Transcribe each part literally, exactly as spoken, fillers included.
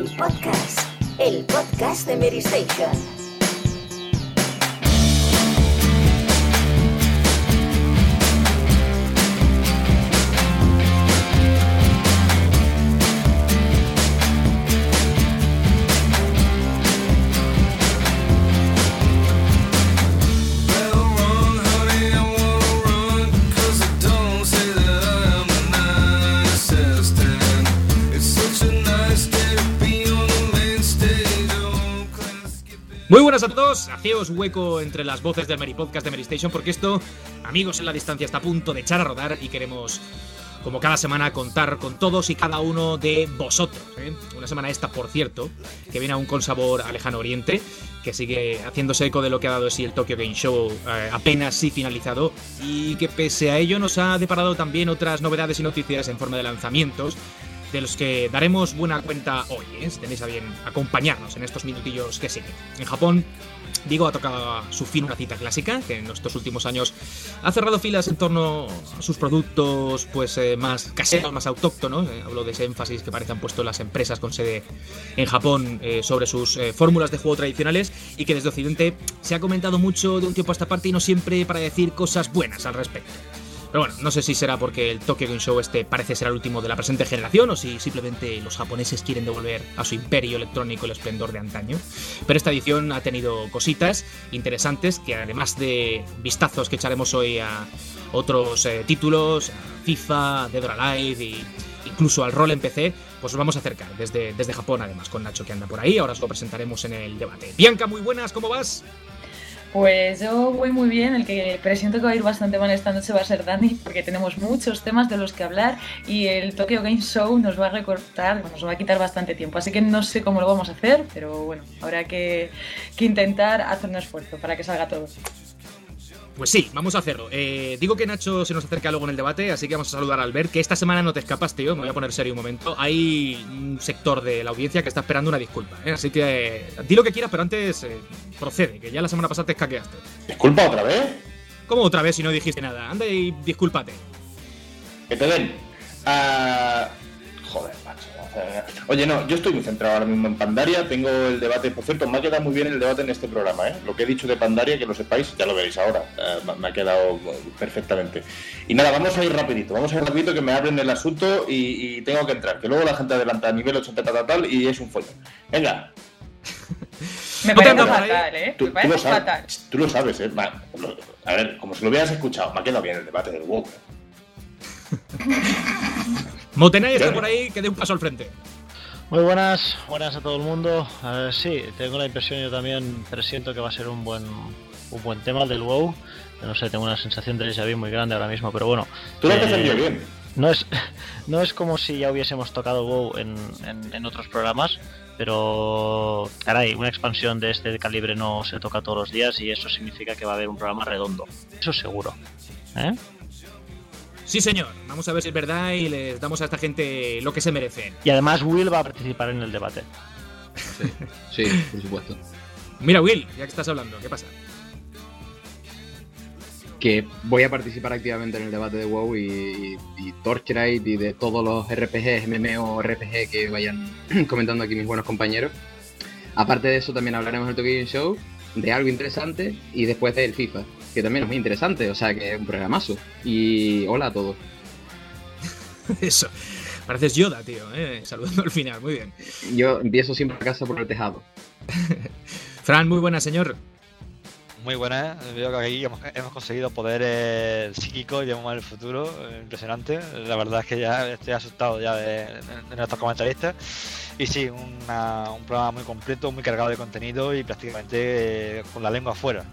Mary Podcast, el podcast de Mary Station. Muy buenas a todos, hacéos hueco entre las voces del Mary Podcast de Mary Station porque esto, amigos en la distancia, está a punto de echar a rodar y queremos, como cada semana, contar con todos y cada uno de vosotros, ¿eh? Una semana esta, por cierto, que viene aún con sabor a lejano oriente, que sigue haciéndose eco de lo que ha dado sí el Tokyo Game Show eh, apenas sí finalizado y que pese a ello nos ha deparado también otras novedades y noticias en forma de lanzamientos de los que daremos buena cuenta hoy, ¿eh? Si tenéis a bien acompañarnos en estos minutillos que siguen. En Japón, digo, ha tocado a su fin una cita clásica que en estos últimos años ha cerrado filas en torno a sus productos pues eh, más caseros, más autóctonos. Eh, hablo de ese énfasis que parece han puesto las empresas con sede en Japón eh, sobre sus eh, fórmulas de juego tradicionales y que desde Occidente se ha comentado mucho de un tiempo a esta parte y no siempre para decir cosas buenas al respecto. Pero bueno, no sé si será porque el Tokyo Game Show este parece ser el último de la presente generación o si simplemente los japoneses quieren devolver a su imperio electrónico el esplendor de antaño. Pero esta edición ha tenido cositas interesantes que, además de vistazos que echaremos hoy a otros eh, títulos, a FIFA, Dead or Alive y incluso al rol en P C, pues os vamos a acercar desde, desde Japón, además, con Nacho que anda por ahí. Ahora os lo presentaremos en el debate. Bianca, muy buenas, ¿cómo vas? Pues yo voy muy bien, el que presiento que va a ir bastante mal esta noche va a ser Dani, porque tenemos muchos temas de los que hablar y el Tokyo Game Show nos va a recortar, nos va a quitar bastante tiempo, así que no sé cómo lo vamos a hacer, pero bueno, habrá que, que intentar hacer un esfuerzo para que salga todo. Pues sí, vamos a hacerlo. Eh, digo que Nacho se nos acerca luego en el debate, así que vamos a saludar a Albert, que esta semana no te escapas, tío. Me voy a poner serio un momento. Hay un sector de la audiencia que está esperando una disculpa, ¿eh? Así que eh, di lo que quieras, pero antes eh, procede, que ya la semana pasada te escaqueaste. ¿Disculpa otra vez? ¿Cómo otra vez si no dijiste nada? Anda y discúlpate. Que te den. Uh... Joder, macho. Oye, no, yo estoy muy centrado ahora mismo en Pandaria. Tengo el debate, por cierto, me ha quedado muy bien el debate en este programa, ¿eh? Lo que he dicho de Pandaria, que lo sepáis, ya lo veréis ahora. Uh, me ha quedado perfectamente. Y nada, vamos a ir rapidito, vamos a ir rapidito que me abren el asunto y, y tengo que entrar. Que luego la gente adelanta a nivel ochenta tal, tal y es un follón. Venga. Me parece fatal, ¿eh? Tú, me parece tú lo sabes, fatal. Tú lo sabes, ¿eh? A ver, como si lo hubieras escuchado, me ha quedado bien el debate del WoW. Motenay está por ahí, que dé un paso al frente. Muy buenas, buenas a todo el mundo. Uh, sí, tengo la impresión, yo también presiento que va a ser un buen un buen tema el del WoW. No sé, tengo una sensación de déjà vu muy grande ahora mismo, pero bueno. Tú lo has eh, defendido bien. No es, no es como si ya hubiésemos tocado WoW en, en, en otros programas, pero caray, una expansión de este calibre no se toca todos los días y eso significa que va a haber un programa redondo. Eso seguro. ¿Eh? Sí, señor. Vamos a ver si es verdad y les damos a esta gente lo que se merecen. Y además Will va a participar en el debate. Sí, sí, por supuesto. Mira, Will, ya que estás hablando, ¿qué pasa? Que voy a participar activamente en el debate de WoW y, y, y Torchlight y de todos los R P Gs, M M O, R P G que vayan comentando aquí mis buenos compañeros. Aparte de eso, también hablaremos del Tokyo Game Show, de algo interesante y después del FIFA, que también es muy interesante, o sea que es un programazo. Y hola a todos. Eso, pareces Yoda, tío, ¿eh? Saludando al final, muy bien. Yo empiezo siempre a casa por el tejado. Fran, muy buena, señor. Muy buena, veo que aquí hemos, hemos conseguido poder psíquico y vemos el futuro, impresionante. La verdad es que ya estoy asustado ya de, de, de nuestros comentaristas. Y sí, una, un programa muy completo, muy cargado de contenido y prácticamente eh, con la lengua afuera.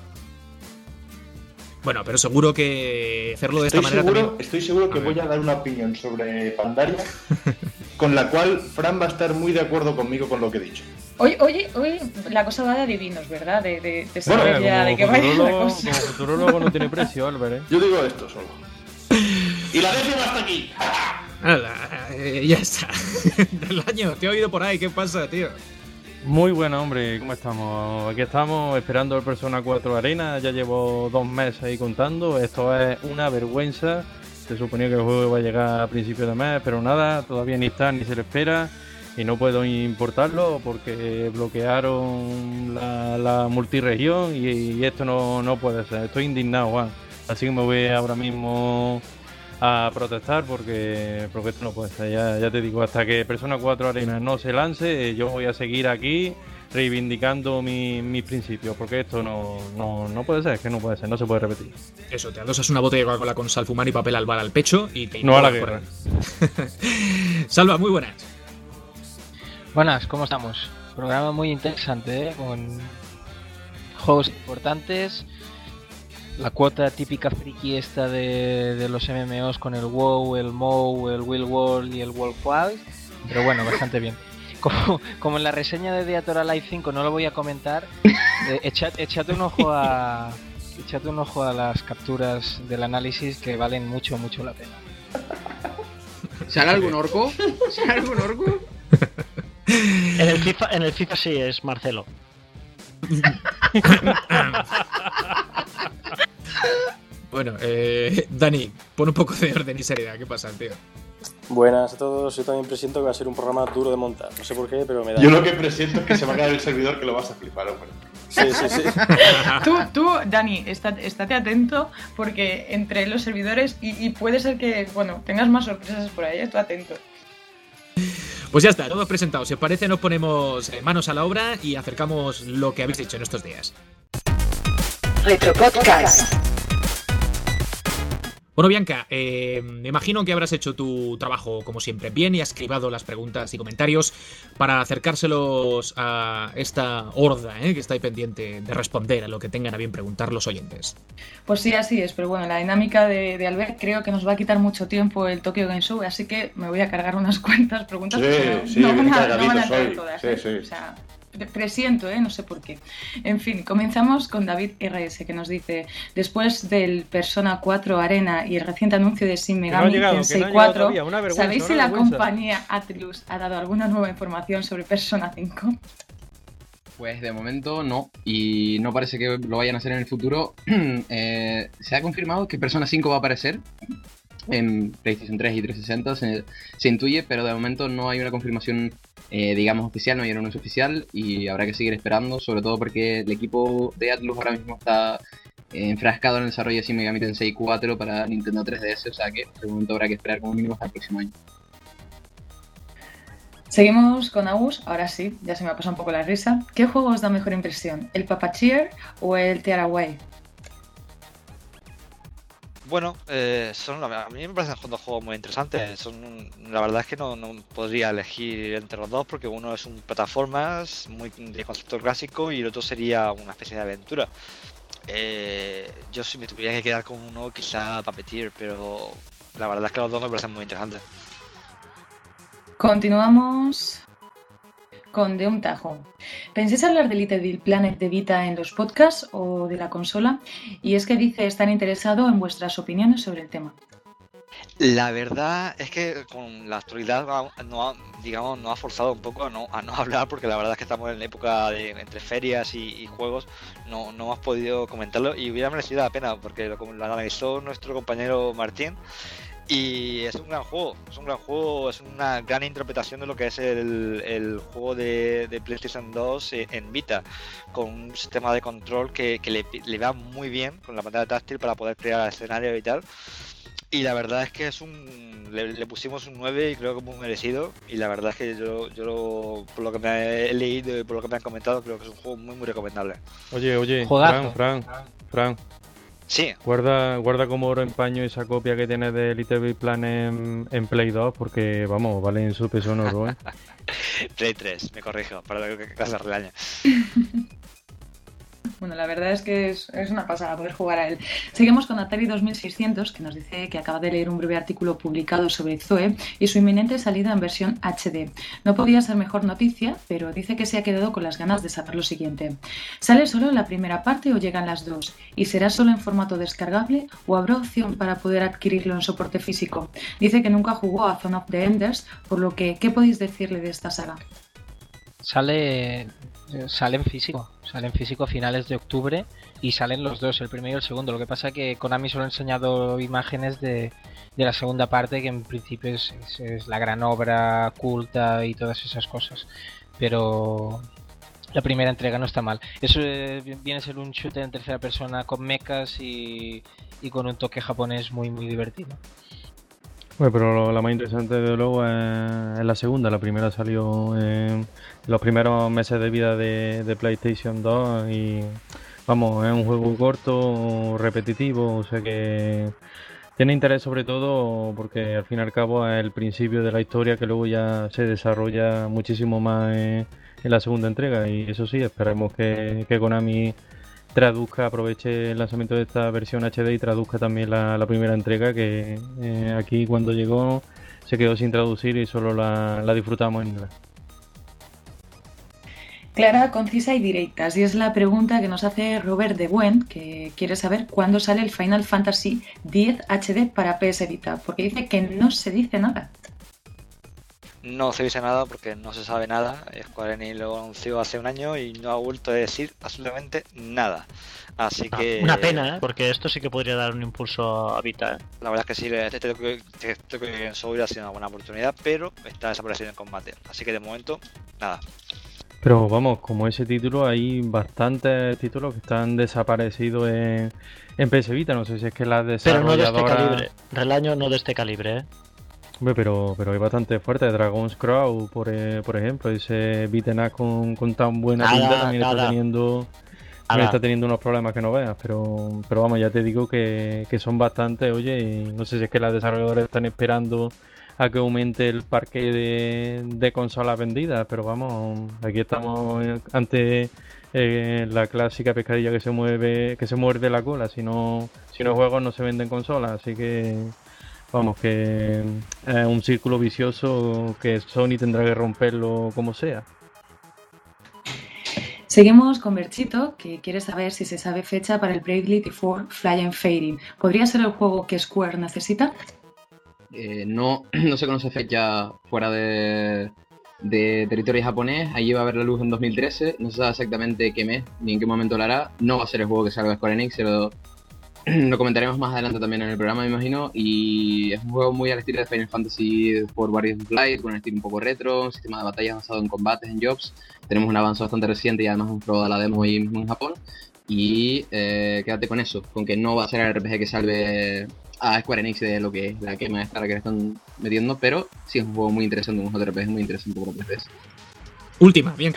Bueno, pero seguro que hacerlo de estoy esta manera seguro, también... Estoy seguro que a voy a dar una opinión sobre Pandaria con la cual Fran va a estar muy de acuerdo conmigo con lo que he dicho. Oye, oye, oye, la cosa va de adivinos, ¿verdad? De, de, de bueno, saber ya de qué vaya la cosa. Como futurólogo no tiene precio, Álvaro, ¿eh? Yo digo esto solo. Y la décima hasta aquí. Hala, eh, ya está. Del año, te he oído por ahí, ¿qué pasa, tío? Muy bueno, hombre, ¿cómo estamos? Aquí estamos esperando el Persona cuatro Arena, ya llevo dos meses ahí contando, esto es una vergüenza, se suponía que el juego iba a llegar a principios de mes, pero nada, todavía ni está ni se le espera, y no puedo importarlo porque bloquearon la, la multiregión y, y esto no, no puede ser. Estoy indignado, Juan. Así que me voy ahora mismo a protestar porque, porque esto no puede ser. Ya, ya te digo, hasta que Persona cuatro Arena no se lance, yo voy a seguir aquí reivindicando mi, mis principios, porque esto no, no, no puede ser, es que no puede ser, no se puede repetir. Eso, te adosas una botella de Coca-Cola con sal fumar y papel albal al pecho y te no a la guerra. Salva, muy buenas. Buenas, ¿cómo estamos? Programa muy interesante, ¿eh? Con juegos importantes, la cuota típica friki esta de, de los M M Os con el WoW, el MoW, el Will World y el World Wild, pero bueno, bastante bien. Como, como en la reseña de Dead or Alive cinco no lo voy a comentar, eh, echad, echad un ojo a echad un ojo a las capturas del análisis que valen mucho, mucho la pena. ¿Sale algún orco? ¿Sale algún orco? En el FIFA, en el FIFA sí es Marcelo. Bueno, eh, Dani, pon un poco de orden y seriedad. ¿Qué pasa, tío? Buenas a todos, yo también presiento que va a ser un programa duro de montar, no sé por qué, pero me da... Yo lo que presiento es que se va a caer el servidor, que lo vas a flipar, hombre. Sí, sí, sí. Tú, tú, Dani, está, estate atento porque entre los servidores y, y puede ser que, bueno, tengas más sorpresas por ahí, estate atento. Pues ya está, todos presentados. Si os parece, nos ponemos manos a la obra y acercamos lo que habéis hecho en estos días. Retropodcast. Bueno, Bianca, eh, me imagino que habrás hecho tu trabajo como siempre bien y has escribado las preguntas y comentarios para acercárselos a esta horda eh, que está ahí pendiente de responder a lo que tengan a bien preguntar los oyentes. Pues sí, así es, pero bueno, la dinámica de, de Albert creo que nos va a quitar mucho tiempo el Tokyo Game Show, así que me voy a cargar unas cuantas preguntas. Sí, que sí, no, no, van a, no van a soy. entrar todas. Sí, ¿eh? sí. O sea, presiento, ¿eh? No sé por qué. En fin, comenzamos con David R S, que nos dice: después del Persona cuatro Arena y el reciente anuncio de Shin Megami llegado, Tensei no ha cuatro, todavía, una vergüenza, ¿sabéis si una la vergüenza. compañía Atlus ha dado alguna nueva información sobre Persona cinco? Pues de momento no, y no parece que lo vayan a hacer en el futuro. eh, se ha confirmado que Persona cinco va a aparecer en PlayStation tres y trescientos sesenta, se, se intuye, pero de momento no hay una confirmación, eh, digamos, oficial, no hay un anuncio oficial, y habrá que seguir esperando, sobre todo porque el equipo de Atlus ahora mismo está eh, enfrascado en el desarrollo de Shin Megami Tensei cuatro para Nintendo tres D S, o sea que de momento habrá que esperar como mínimo hasta el próximo año. Seguimos con Agus, ahora sí, ya se me ha pasado un poco la risa. ¿Qué juego os da mejor impresión? ¿El Papacheer o el Tearaway? Bueno, eh, son, a mí me parecen dos juegos muy interesantes. Son, la verdad es que no, no podría elegir entre los dos porque uno es un plataformas muy de concepto clásico y el otro sería una especie de aventura. Eh, yo si me tuviera que quedar con uno, quizá Puppeteer, pero la verdad es que los dos me parecen muy interesantes. Continuamos con De un Tajo. ¿Pensáis hablar de Little Planet de Vita en los podcasts o de la consola? Y es que dice estar interesado en vuestras opiniones sobre el tema. La verdad es que con la actualidad no ha, digamos, no ha forzado un poco a no, a no hablar porque la verdad es que estamos en la época de entre ferias y, y juegos, no, no hemos podido comentarlo y hubiera merecido la pena porque lo, lo analizó nuestro compañero Martín. Y es un gran juego, es un gran juego, es una gran interpretación de lo que es el, el juego de, de PlayStation dos en Vita, con un sistema de control que, que le, le va muy bien con la pantalla táctil para poder crear escenario y tal. Y la verdad es que es un le, le pusimos un nueve y creo que muy merecido. Y la verdad es que yo, yo lo, por lo que me he leído y por lo que me han comentado, creo que es un juego muy muy recomendable. Oye, oye, Juegazo. Fran, Fran, Fran. Sí. Guarda, guarda como oro en paño esa copia que tienes de Little Big Planet en, en Play dos porque, vamos, vale en su peso en oro, ¿eh? Play tres, me corrijo, para que clase relaña. Bueno, la verdad es que es, es una pasada poder jugar a él. Seguimos con Atari dos mil seiscientos, que nos dice que acaba de leer un breve artículo publicado sobre Zoe y su inminente salida en versión H D. No podía ser mejor noticia, pero dice que se ha quedado con las ganas de saber lo siguiente. ¿Sale solo la primera parte o llegan las dos? ¿Y será solo en formato descargable o habrá opción para poder adquirirlo en soporte físico? Dice que nunca jugó a Zone of the Enders, por lo que, ¿qué podéis decirle de esta saga? Sale, sale en físico, sale en físico a finales de octubre y salen los dos, el primero y el segundo. Lo que pasa que Konami solo ha enseñado imágenes de, de la segunda parte, que en principio es, es, es la gran obra culta y todas esas cosas. Pero la primera entrega no está mal. Eso eh, viene a ser un shooter en tercera persona con mechas y, y con un toque japonés muy muy divertido. Bueno, pero lo, la más interesante de luego es, es la segunda. La primera salió en los primeros meses de vida de, de PlayStation dos y vamos, es un juego corto, repetitivo, o sea que tiene interés sobre todo porque al fin y al cabo es el principio de la historia que luego ya se desarrolla muchísimo más en, en la segunda entrega, y eso sí, esperemos que, que Konami traduzca, aproveche el lanzamiento de esta versión H D y traduzca también la, la primera entrega, que eh, aquí cuando llegó se quedó sin traducir y solo la, la disfrutamos en inglés. Clara, concisa y directa. Así es la pregunta que nos hace Robert de Buen, que quiere saber cuándo sale el Final Fantasy diez H D para P S Vita, porque dice que no se dice nada. No se dice nada porque no se sabe nada. Square Enix lo anunció hace un año y no ha vuelto a decir absolutamente nada. Así Ah, que... una pena, ¿eh? Porque esto sí que podría dar un impulso a Vita, ¿eh? La verdad es que sí, este toque en Soul hubiera sido una buena oportunidad, pero está desaparecido en combate. Así que de momento, nada. Pero vamos, como ese título, hay bastantes títulos que están desaparecidos en, en P S Vita. No sé si es que las Pero no de este desarrolladoras... calibre. Relaño no de este calibre, ¿eh? Hombre, pero, pero hay bastante fuerte. Dragon's Crow, por, eh, por ejemplo, ese beat'em up con, con tan buena Nada, pinta también nada. está teniendo también está teniendo unos problemas que no veas. Pero, pero vamos, ya te digo que, que son bastantes, oye, y no sé si es que las desarrolladoras están esperando a que aumente el parque de, de consolas vendidas, pero vamos, aquí estamos ante eh, la clásica pescadilla que se mueve, que se muerde la cola. Si no, si no juegos no se venden consolas, así que vamos, que es un círculo vicioso que Sony tendrá que romperlo como sea. Seguimos con Berchito, que quiere saber si se sabe fecha para el Bravely Default Flying Fading. ¿Podría ser el juego que Square necesita? Eh, no, no se conoce fecha fuera de, de territorio japonés. Allí va a ver la luz en dos mil trece. No se sabe exactamente qué mes ni en qué momento lo hará. No va a ser el juego que salga de Square Enix, se lo, lo comentaremos más adelante también en el programa, me imagino. Y es un juego muy al estilo de Final Fantasy por Various Light, con un estilo un poco retro, un sistema de batallas basado en combates, en jobs. Tenemos un avance bastante reciente y además hemos probado la demo ahí mismo en Japón. Y eh, quédate con eso, con que no va a ser el R P G que salve a Square Enix de lo que es la quema esta que le están metiendo, pero sí es un juego muy interesante, un J R P G muy interesante por tres veces. Última, bien.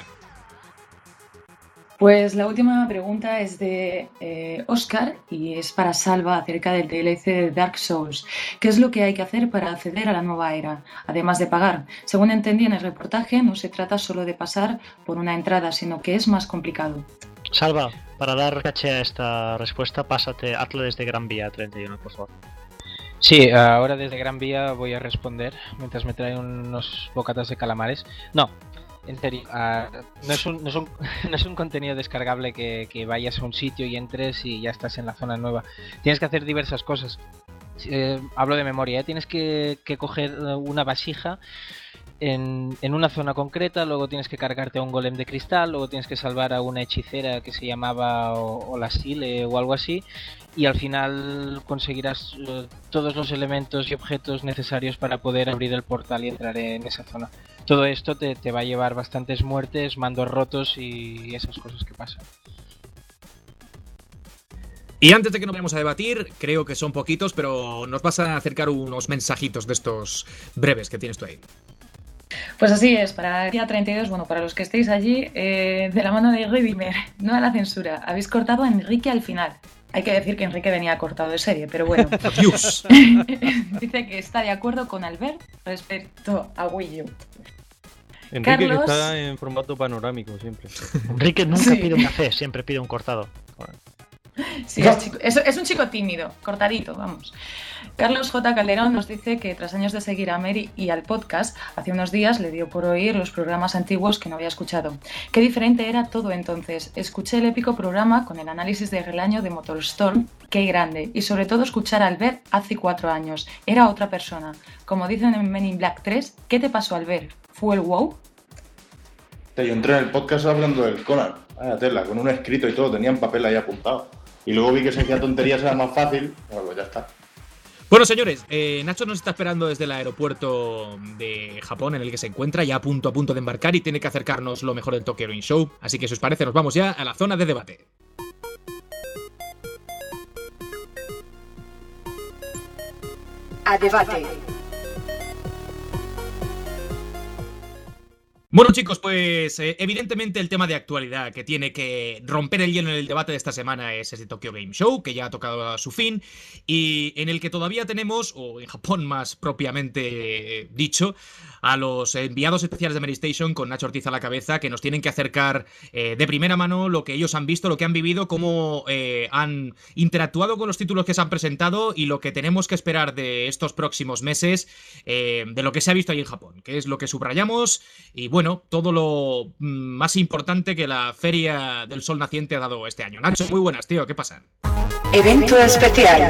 Pues la última pregunta es de eh, Oscar y es para Salva acerca del D L C de Dark Souls. ¿Qué es lo que hay que hacer para acceder a la nueva era, además de pagar? Según entendí en el reportaje, no se trata solo de pasar por una entrada, sino que es más complicado. Salva, para dar caché a esta respuesta, pásate, hazlo desde Gran Vía treinta y uno, por favor. Sí, ahora desde Gran Vía voy a responder mientras me traen unos bocatas de calamares. No, en serio, uh, no, es un, no, es un, no es un contenido descargable que, que vayas a un sitio y entres y ya estás en la zona nueva. Tienes que hacer diversas cosas. Eh, hablo de memoria, ¿eh? Tienes que, que coger una vasija en, en una zona concreta, luego tienes que cargarte a un golem de cristal, luego tienes que salvar a una hechicera que se llamaba Olasile o algo así, y al final conseguirás uh, todos los elementos y objetos necesarios para poder abrir el portal y entrar en esa zona. Todo esto te, te va a llevar bastantes muertes, mandos rotos y esas cosas que pasan. Y antes de que nos vayamos a debatir, creo que son poquitos, pero nos vas a acercar unos mensajitos de estos breves que tienes tú ahí. Pues así es, para el día treinta y dos, bueno, para los que estéis allí, eh, de la mano de Redimer, no a la censura, habéis cortado a Enrique al final. Hay que decir que Enrique venía cortado de serie, pero bueno. Dice que está de acuerdo con Albert respecto a Wii U. Enrique Carlos... que está en formato panorámico siempre. Enrique nunca Sí. pide un café, siempre pide un cortado. Sí, es, chico- es- es un chico tímido, cortadito, vamos. Carlos J. Calderón nos dice que tras años de seguir a Mary y al podcast, hace unos días le dio por oír los programas antiguos que no había escuchado. Qué diferente era todo entonces. Escuché el épico programa con el análisis de Relaño de Motorstorm, qué grande, y sobre todo escuchar a Albert hace cuatro años. Era otra persona. Como dicen en Men in Black tres, ¿qué te pasó, Albert? ¿Fue el wow? Yo entré en el podcast hablando del Conan. Vaya tela, con un escrito y todo, tenían papel ahí apuntado. Y luego vi que si hacía tonterías era más fácil, bueno, pues ya está. Bueno, señores, eh, Nacho nos está esperando desde el aeropuerto de Japón en el que se encuentra, ya a punto a punto de embarcar y tiene que acercarnos lo mejor del Tokyo Game Show. Así que si os parece, nos vamos ya a la zona de debate. A debate. Bueno, chicos, pues eh, evidentemente el tema de actualidad que tiene que romper el hielo en el debate de esta semana es ese Tokyo Game Show, que ya ha tocado a su fin, y en el que todavía tenemos, o en Japón más propiamente eh, dicho, a los enviados especiales de Mary Station con Nacho Ortiz a la cabeza, que nos tienen que acercar eh, de primera mano lo que ellos han visto, lo que han vivido, cómo eh, han interactuado con los títulos que se han presentado y lo que tenemos que esperar de estos próximos meses, eh, de lo que se ha visto ahí en Japón, que es lo que subrayamos y bueno, Bueno, todo lo más importante que la Feria del Sol Naciente ha dado este año. Nacho, muy buenas, tío, ¿qué pasa? Evento especial.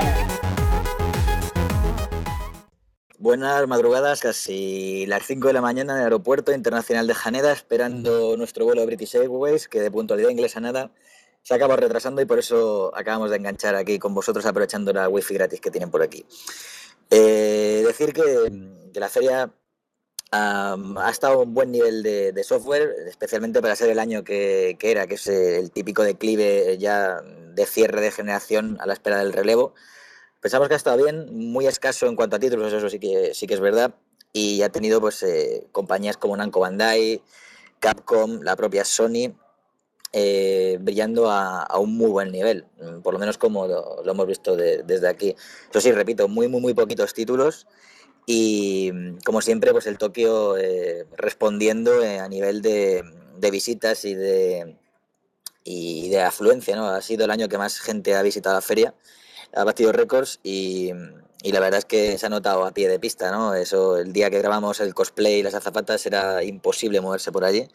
Buenas madrugadas, casi las cinco de la mañana en el Aeropuerto Internacional de Haneda, esperando nuestro vuelo de British Airways, que de puntualidad inglesa nada se acaba retrasando y por eso acabamos de enganchar aquí con vosotros aprovechando la wifi gratis que tienen por aquí. Eh, decir que, que la feria Um, ha estado a un buen nivel de, de software, especialmente para ser el año que, que era, que es el típico declive ya de cierre de generación a la espera del relevo. Pensamos que ha estado bien, muy escaso en cuanto a títulos, eso sí que, sí que es verdad, y ha tenido pues eh, compañías como Namco Bandai, Capcom, la propia Sony, eh, brillando a, a un muy buen nivel, por lo menos como lo, lo hemos visto de, desde aquí. Eso sí, repito, muy, muy, muy poquitos títulos. Y como siempre, pues el Tokio eh, respondiendo eh, a nivel de, de visitas y de, y de afluencia, ¿no? Ha sido el año que más gente ha visitado la feria, ha batido récords y, y la verdad es que se ha notado a pie de pista, ¿no? Eso, el día que grabamos el cosplay y las azafatas era imposible moverse por allí.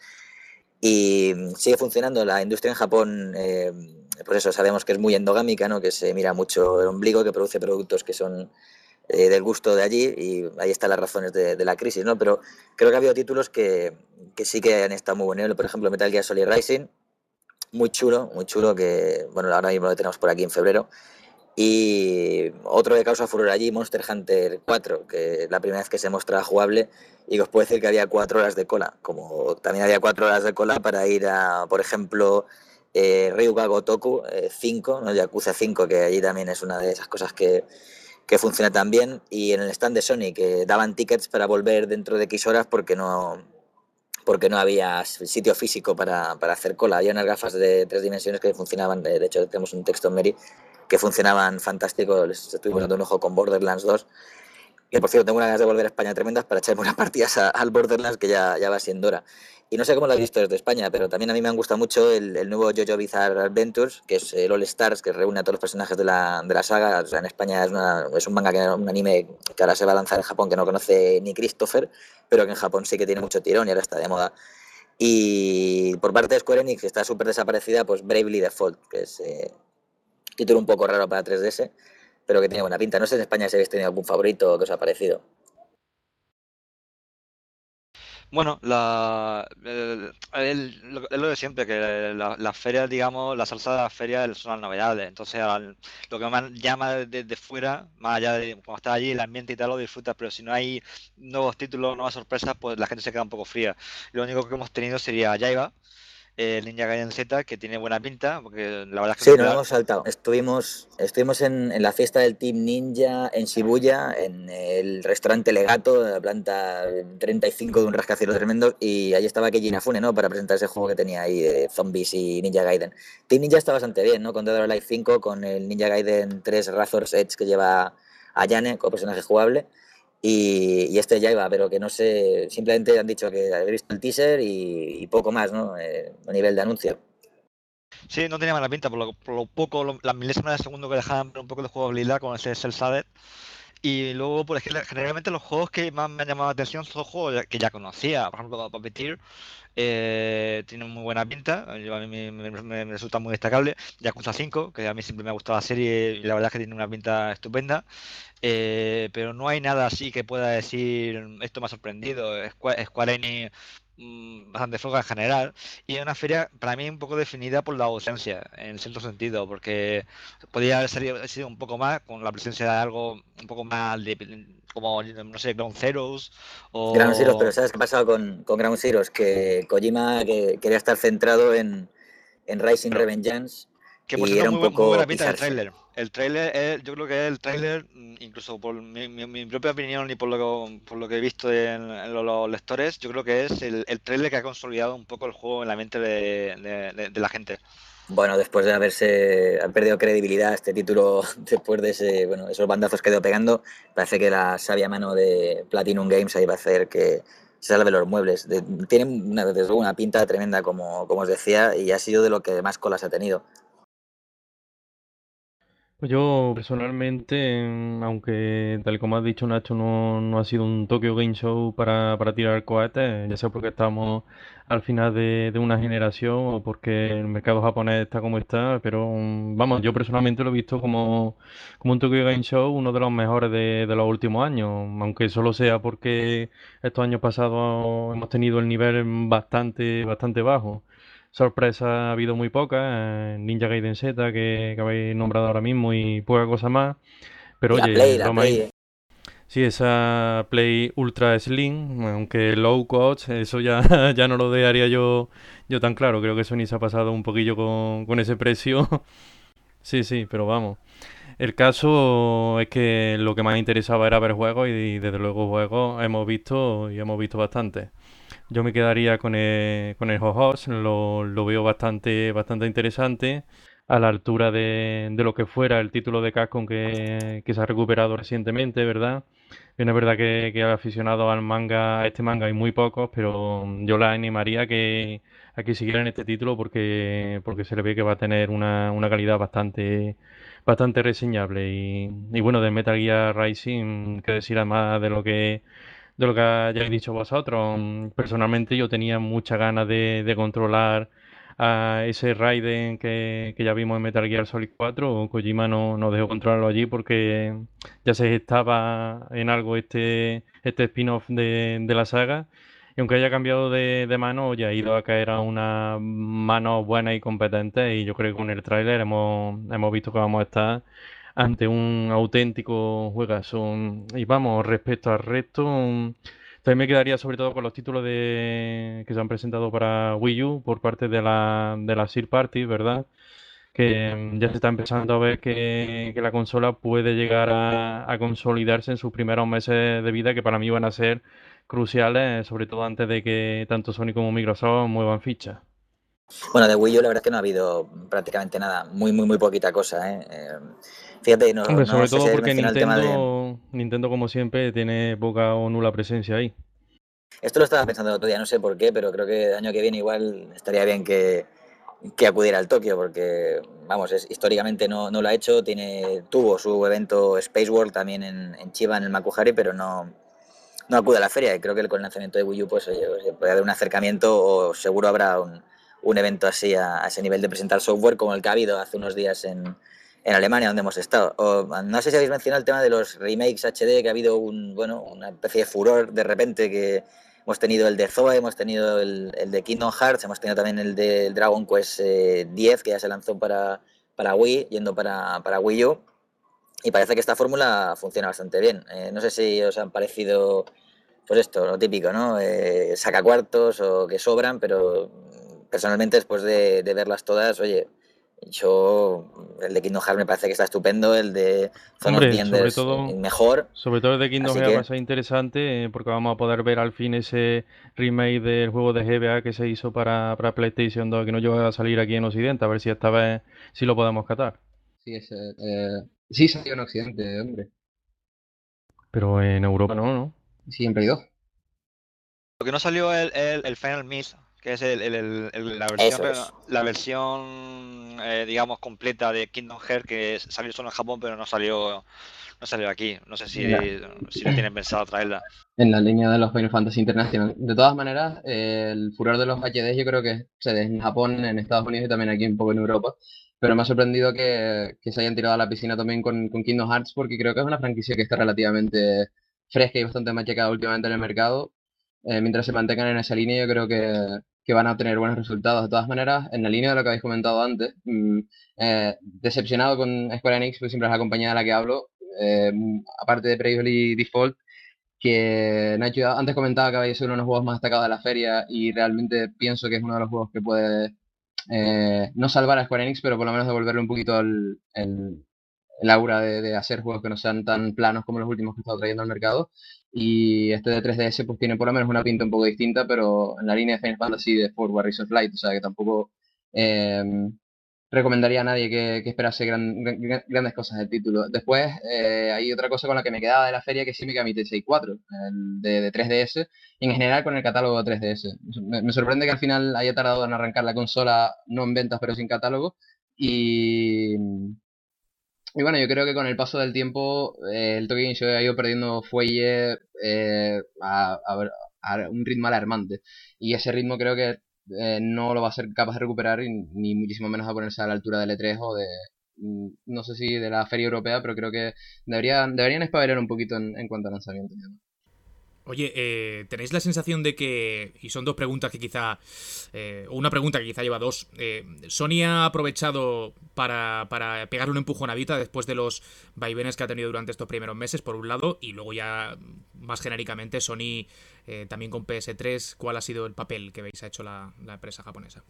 Y sigue funcionando la industria en Japón, eh, pues eso, sabemos que es muy endogámica, ¿no? Que se mira mucho el ombligo, que produce productos que son Eh, del gusto de allí y ahí están las razones de, de la crisis, ¿no? Pero creo que ha habido títulos que, que sí que han estado muy buenos, por ejemplo Metal Gear Solid Rising, muy chulo, muy chulo, que bueno, ahora mismo lo tenemos por aquí en febrero, y otro que causa furor allí, Monster Hunter cuatro, que es la primera vez que se muestra jugable y que os puedo decir que había cuatro horas de cola, como también había cuatro horas de cola para ir a, por ejemplo, eh, Ryuga Gotoku eh, cinco, ¿no? Yakuza cinco, que allí también es una de esas cosas que que funciona tan bien, y en el stand de Sony, que daban tickets para volver dentro de X horas porque no, porque no había sitio físico para, para hacer cola. Había unas gafas de tres dimensiones que funcionaban, de hecho tenemos un texto en Mary, que funcionaban fantástico, les estuvimos dando un ojo con Borderlands dos, que por cierto tengo unas ganas de volver a España tremendas para echarme unas partidas a, al Borderlands, que ya, ya va siendo hora. Y no sé cómo lo has visto desde España, pero también a mí me han gustado mucho el, el nuevo JoJo Bizarre Adventures, que es el All Stars, que reúne a todos los personajes de la, de la saga. O sea, en España es, una, es un manga, que, un anime que ahora se va a lanzar en Japón, que no conoce ni Christopher, pero que en Japón sí que tiene mucho tirón y ahora está de moda. Y por parte de Square Enix, que está súper desaparecida, pues Bravely Default, que es eh, título un poco raro para tres D S, pero que tiene buena pinta. No sé en España si habéis tenido algún favorito que os ha parecido. Bueno, la, el, el- lo, es lo de siempre, que la- las ferias, digamos, la salsa de las ferias son las novedades. Entonces, al- lo que más llama desde fuera, más allá de cuando estás allí, el ambiente y tal, lo disfrutas, pero si no hay nuevos títulos, nuevas sorpresas, pues la gente se queda un poco fría. Lo único que hemos tenido sería Yaiba, el Ninja Gaiden Z, que tiene buena pinta, porque la verdad es que Sí, es un nos lo pilar. hemos saltado. Estuvimos, estuvimos en, en la fiesta del Team Ninja en Shibuya, en el restaurante Legato, de la planta treinta y cinco de un rascacielos tremendo, y ahí estaba Keiji Inafune, ¿no? Para presentar ese juego que tenía ahí de zombies y Ninja Gaiden. Team Ninja está bastante bien, ¿no? Con Dead or Alive cinco, con el Ninja Gaiden tres Razor's Edge que lleva a Yane como personaje jugable. Y, y este ya iba, pero que no sé, simplemente han dicho que habéis visto el teaser y, y poco más, ¿no? Eh, a nivel de anuncio. Sí, no tenía mala pinta, por lo, por lo poco, lo- las milésimas de segundo que dejaban ver un poco de jugabilidad con ese Cell Shaded. Y luego, pues es que generalmente los juegos que más me han llamado la atención son juegos ya- que ya conocía. Por ejemplo, Puppeteer eh, tiene muy buena pinta, yo- a mí me, me- me- me resulta muy destacable. Yakuza cinco, que a mí siempre me ha gustado la serie y la verdad es que tiene una pinta estupenda. Eh, pero no hay nada así que pueda decir esto me ha sorprendido. Square, Square Enix mm, bastante floja en general, y es una feria para mí un poco definida por la ausencia, en cierto sentido, porque podría haber sido, haber sido un poco más con la presencia de algo un poco más de, como, no sé, Ground Zeroes Ground Zeroes, pero o... ¿sabes qué ha pasado con, con Ground Zeroes? Que Kojima que quería estar centrado en, en Rising Pero, Revengeance que por y cierto, era un muy, bu- muy poco buena pinta el pisarse. tráiler. El tráiler, es- yo creo que es el tráiler, mm, incluso por mi, mi- mi propia opinión y por lo que, por lo que he visto en, en los, los lectores, yo creo que es el, el tráiler que ha consolidado un poco el juego en la mente de, de- de- de la gente. Bueno, después de haberse ha perdido credibilidad este título, después de ese, bueno, esos bandazos que ha ido pegando, parece que la sabia mano de Platinum Games ahí va a hacer que se salve los muebles. De, tiene una, desde luego una pinta tremenda, como, como os decía, y ha sido de lo que más colas ha tenido. Pues yo personalmente, mm, aunque tal como has dicho Nacho, no, no ha sido un Tokyo Game Show para, para tirar cohetes, ya sea porque estamos al final de, de una generación o porque el mercado japonés está como está, pero mm, vamos, yo personalmente lo he visto como, como un Tokyo Game Show, uno de los mejores de, de los últimos años, aunque solo sea porque estos años pasados hemos tenido el nivel bastante, bastante bajo. Sorpresa ha habido muy pocas, eh, Ninja Gaiden Z que, que habéis nombrado ahora mismo y poca cosa más. Pero Y la oye, Play, la lo más... Play. in- eh. Sí, esa Play Ultra Slim, aunque low cost, eso ya, ya no lo dejaría yo, yo tan claro. Creo que Sony se ha pasado un poquillo con, con ese precio. Sí, sí, pero vamos. El caso es que lo que más interesaba era ver juegos y desde luego juegos hemos visto y hemos visto bastante. Yo me quedaría con el, con el Ho-Ho's, lo, lo veo bastante, bastante interesante, a la altura de, de lo que fuera el título de Capcom que, que se ha recuperado recientemente, ¿verdad? Bien, es verdad que, que aficionados al manga, a este manga hay muy pocos, pero yo la animaría a que, a que siguieran este título porque, porque se le ve que va a tener una, una calidad bastante, bastante reseñable. Y, y bueno, de Metal Gear Rising, que decir además de lo que de lo que hayáis dicho vosotros. Mm, Personalmente yo tenía muchas ganas de, de controlar a ese Raiden que, que ya vimos en Metal Gear Solid cuatro. Kojima no, no dejó controlarlo allí porque ya se estaba en algo este, este spin-off de, de la saga. Y aunque haya cambiado de, de mano, ya ha ido a caer a una mano buena y competente. Y yo creo que con el tráiler hemos, hemos visto que vamos a estar ante un auténtico juegazo. Y vamos, respecto al resto, mm, también me quedaría sobre todo con los títulos de que se han presentado para Wii U por parte de la, de la Third Party, ¿verdad? Que mm, ya se está empezando a ver que, que la consola puede llegar a, a consolidarse en sus primeros meses de vida, que para mí van a ser cruciales, sobre todo antes de que tanto Sony como Microsoft muevan fichas. Bueno, de Wii U la verdad es que no ha habido prácticamente nada, muy, muy, muy poquita cosa. ¿eh? Eh, fíjate, no, Hombre, no sobre sé si todo habéis porque mencionado el tema de... Nintendo, Nintendo como siempre tiene poca o nula presencia ahí. Esto lo estaba pensando el otro día, no sé por qué, pero creo que el año que viene igual estaría bien que, que acudiera al Tokio, porque, vamos, es, históricamente no, no lo ha hecho, tiene, tuvo su evento Space World también en, en Chiba, en el Makuhari, pero no, no acude a la feria, y creo que con el lanzamiento de Wii U pues, oye, oye, puede haber un acercamiento o seguro habrá un, un evento así a, a ese nivel de presentar software como el que ha habido hace unos días en, en Alemania, donde hemos estado. O, no sé si habéis mencionado el tema de los remakes H D, que ha habido un, bueno, una especie de furor de repente, que hemos tenido el de Zoe, hemos tenido el, el de Kingdom Hearts, hemos tenido también el de Dragon Quest eh, diez, que ya se lanzó para, para Wii, yendo para, para Wii U, y parece que esta fórmula funciona bastante bien. Eh, no sé si os han parecido, pues esto, lo típico, ¿no? Eh, saca cuartos o que sobran, pero personalmente después de, de verlas todas, oye, yo, el de Kingdom Hearts me parece que está estupendo, el de Zone of the Hombre, sobre Enders eh, todo, mejor, sobre todo el de Kingdom así Hearts va a que, ser interesante eh, porque vamos a poder ver al fin ese remake del juego de G B A que se hizo para, para PlayStation dos que no llegó a salir aquí en Occidente, a ver si esta vez sí lo podemos catar. Sí, ese, eh, sí salió en Occidente, hombre. Pero en Europa no, ¿no? Sí, en Play dos. Lo que no salió es el, el, el Final Mix, que es el, el, el- el- la versión, eso es. la versión eh, digamos, completa de Kingdom Hearts, que salió solo en Japón, pero no salió, no salió aquí. No sé si, Mira, si lo tienen pensado traerla. en la línea de los Final Fantasy International. De todas maneras, eh, el furor de los H D yo creo que se da en Japón, en Estados Unidos y también aquí un poco en Europa. Pero me ha sorprendido que, que se hayan tirado a la piscina también con, con Kingdom Hearts porque creo que es una franquicia que está relativamente fresca y bastante machacada últimamente en el mercado. eh, mientras se mantengan en esa línea, yo creo que, que van a obtener buenos resultados. De todas maneras, en la línea de lo que habéis comentado antes, mm, eh, decepcionado con Square Enix, pues siempre es la compañía de la que hablo, eh, aparte de Bravely Default, que Nacho antes comentaba que había sido uno de los juegos más destacados de la feria y realmente pienso que es uno de los juegos que puede eh, no salvar a Square Enix, pero por lo menos devolverle un poquito el, el, el aura de, de hacer juegos que no sean tan planos como los últimos que he estado trayendo al mercado. Y este de tres D S pues tiene por lo menos una pinta un poco distinta, pero en la línea de Final Fantasy de Fort Warriors of Light, o sea que tampoco eh, recomendaría a nadie que, que esperase gran, gran, grandes cosas del título. Después eh, hay otra cosa con la que me quedaba de la feria, que es Shin Megami Tensei cuatro, el de, de tres D S, y en general con el catálogo de tres D S. Me, me sorprende que al final haya tardado en arrancar la consola, no en ventas, pero sin catálogo. Y, y bueno, yo creo que con el paso del tiempo eh, el Tokyo Game Show ha ido perdiendo fuelle eh, a, a, a un ritmo alarmante. Y ese ritmo creo que Eh, no lo va a ser capaz de recuperar y, ni muchísimo menos a ponerse a la altura del E tres o de, no sé si de la feria europea, pero creo que deberían, deberían espabilar un poquito en, en cuanto a lanzamientos. Oye, eh, ¿tenéis la sensación de que, y son dos preguntas que quizá, eh, o una pregunta que quizá lleva dos, eh, Sony ha aprovechado para, para pegar un empujón a Vita después de los vaivenes que ha tenido durante estos primeros meses, por un lado, y luego ya más genéricamente Sony eh, también con P S tres, ¿cuál ha sido el papel que veis ha hecho la, la empresa japonesa?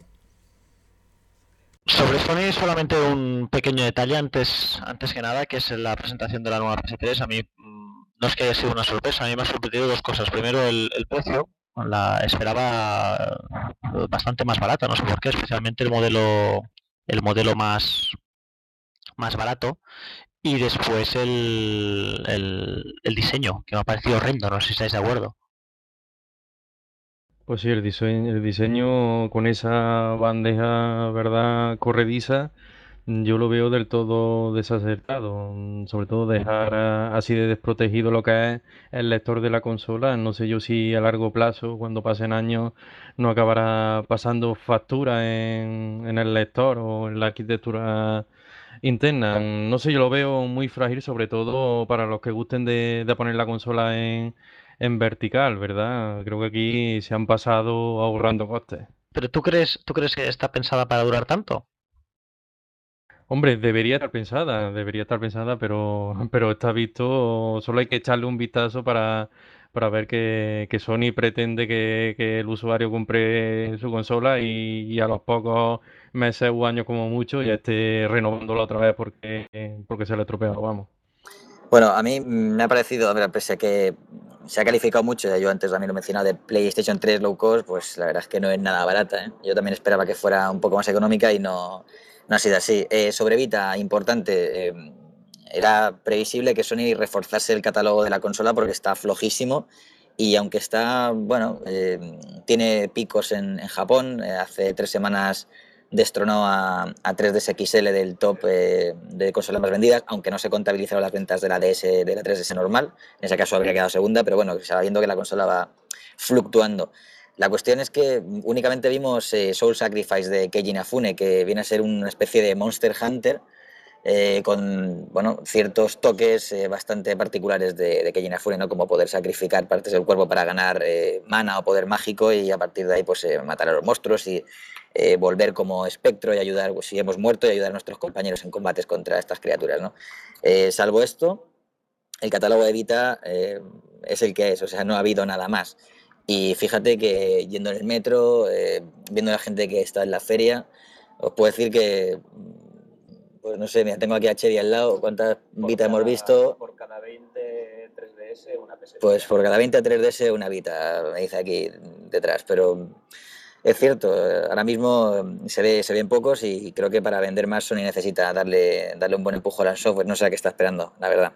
Sobre Sony solamente un pequeño detalle antes, antes que nada, que es la presentación de la nueva P S tres. A mí no es que haya sido una sorpresa, a mí me ha sorprendido dos cosas. Primero, el, el precio, la esperaba bastante más barata, no sé por qué, especialmente el modelo el modelo más, más barato. Y después el, el, el diseño, que me ha parecido horrendo, no sé si estáis de acuerdo. Pues sí, el diseño, el diseño con esa bandeja, ¿verdad?, corrediza, yo lo veo del todo desacertado. Sobre todo dejar a- así de desprotegido lo que es el lector de la consola. No sé yo si a largo plazo, cuando pasen años, no acabará pasando factura en, en el lector o en la arquitectura interna. No sé, yo lo veo muy frágil, sobre todo para los que gusten de, de poner la consola en, en vertical, ¿verdad? Creo que aquí se han pasado ahorrando costes. ¿Pero tú crees, tú crees que está pensada para durar tanto? Hombre, debería estar pensada, debería estar pensada, pero, pero está visto, solo hay que echarle un vistazo para, para ver que, que Sony pretende que, que el usuario compre su consola y, y a los pocos meses o años como mucho ya esté renovándola otra vez porque, porque se le ha estropeado, vamos. Bueno, a mí me ha parecido, a ver, pese a que se ha calificado mucho, ya yo antes también lo he mencionado, de PlayStation tres low cost, pues la verdad es que no es nada barata, ¿eh? Yo también esperaba que fuera un poco más económica y no, no ha sido así. Eh, sobre Vita, importante, eh, era previsible que Sony reforzase el catálogo de la consola porque está flojísimo y aunque está, bueno, eh, tiene picos en, en Japón, eh, hace tres semanas destronó a, a tres D S X L del top eh, de consolas más vendidas, aunque no se contabilizaron las ventas de la D S, de la tres D S normal, en ese caso habría quedado segunda, pero bueno, sabiendo que la consola va fluctuando. La cuestión es que únicamente vimos eh, Soul Sacrifice de Keiji Inafune, que viene a ser una especie de Monster Hunter, eh, con bueno, ciertos toques eh, bastante particulares de, de Keiji Inafune, ¿no? Como poder sacrificar partes del cuerpo para ganar eh, mana o poder mágico y a partir de ahí pues eh, matar a los monstruos y eh, volver como espectro y ayudar, pues, si hemos muerto, y ayudar a nuestros compañeros en combates contra estas criaturas, ¿no? Eh, salvo esto, el catálogo de Vita eh, es el que es, o sea, no ha habido nada más. Y fíjate que yendo en el metro, eh, viendo a la gente que está en la feria, os puedo decir que, pues no sé, mira, tengo aquí a Chevy al lado, ¿cuántas Vita hemos visto? Por cada veinte tres D S, una P S. Pues por cada veinte tres D S, una Vita, me dice aquí detrás, pero es cierto, ahora mismo se ve, se ven pocos y creo que para vender más Sony necesita darle, darle un buen empujón al software, no sé a qué está esperando, la verdad.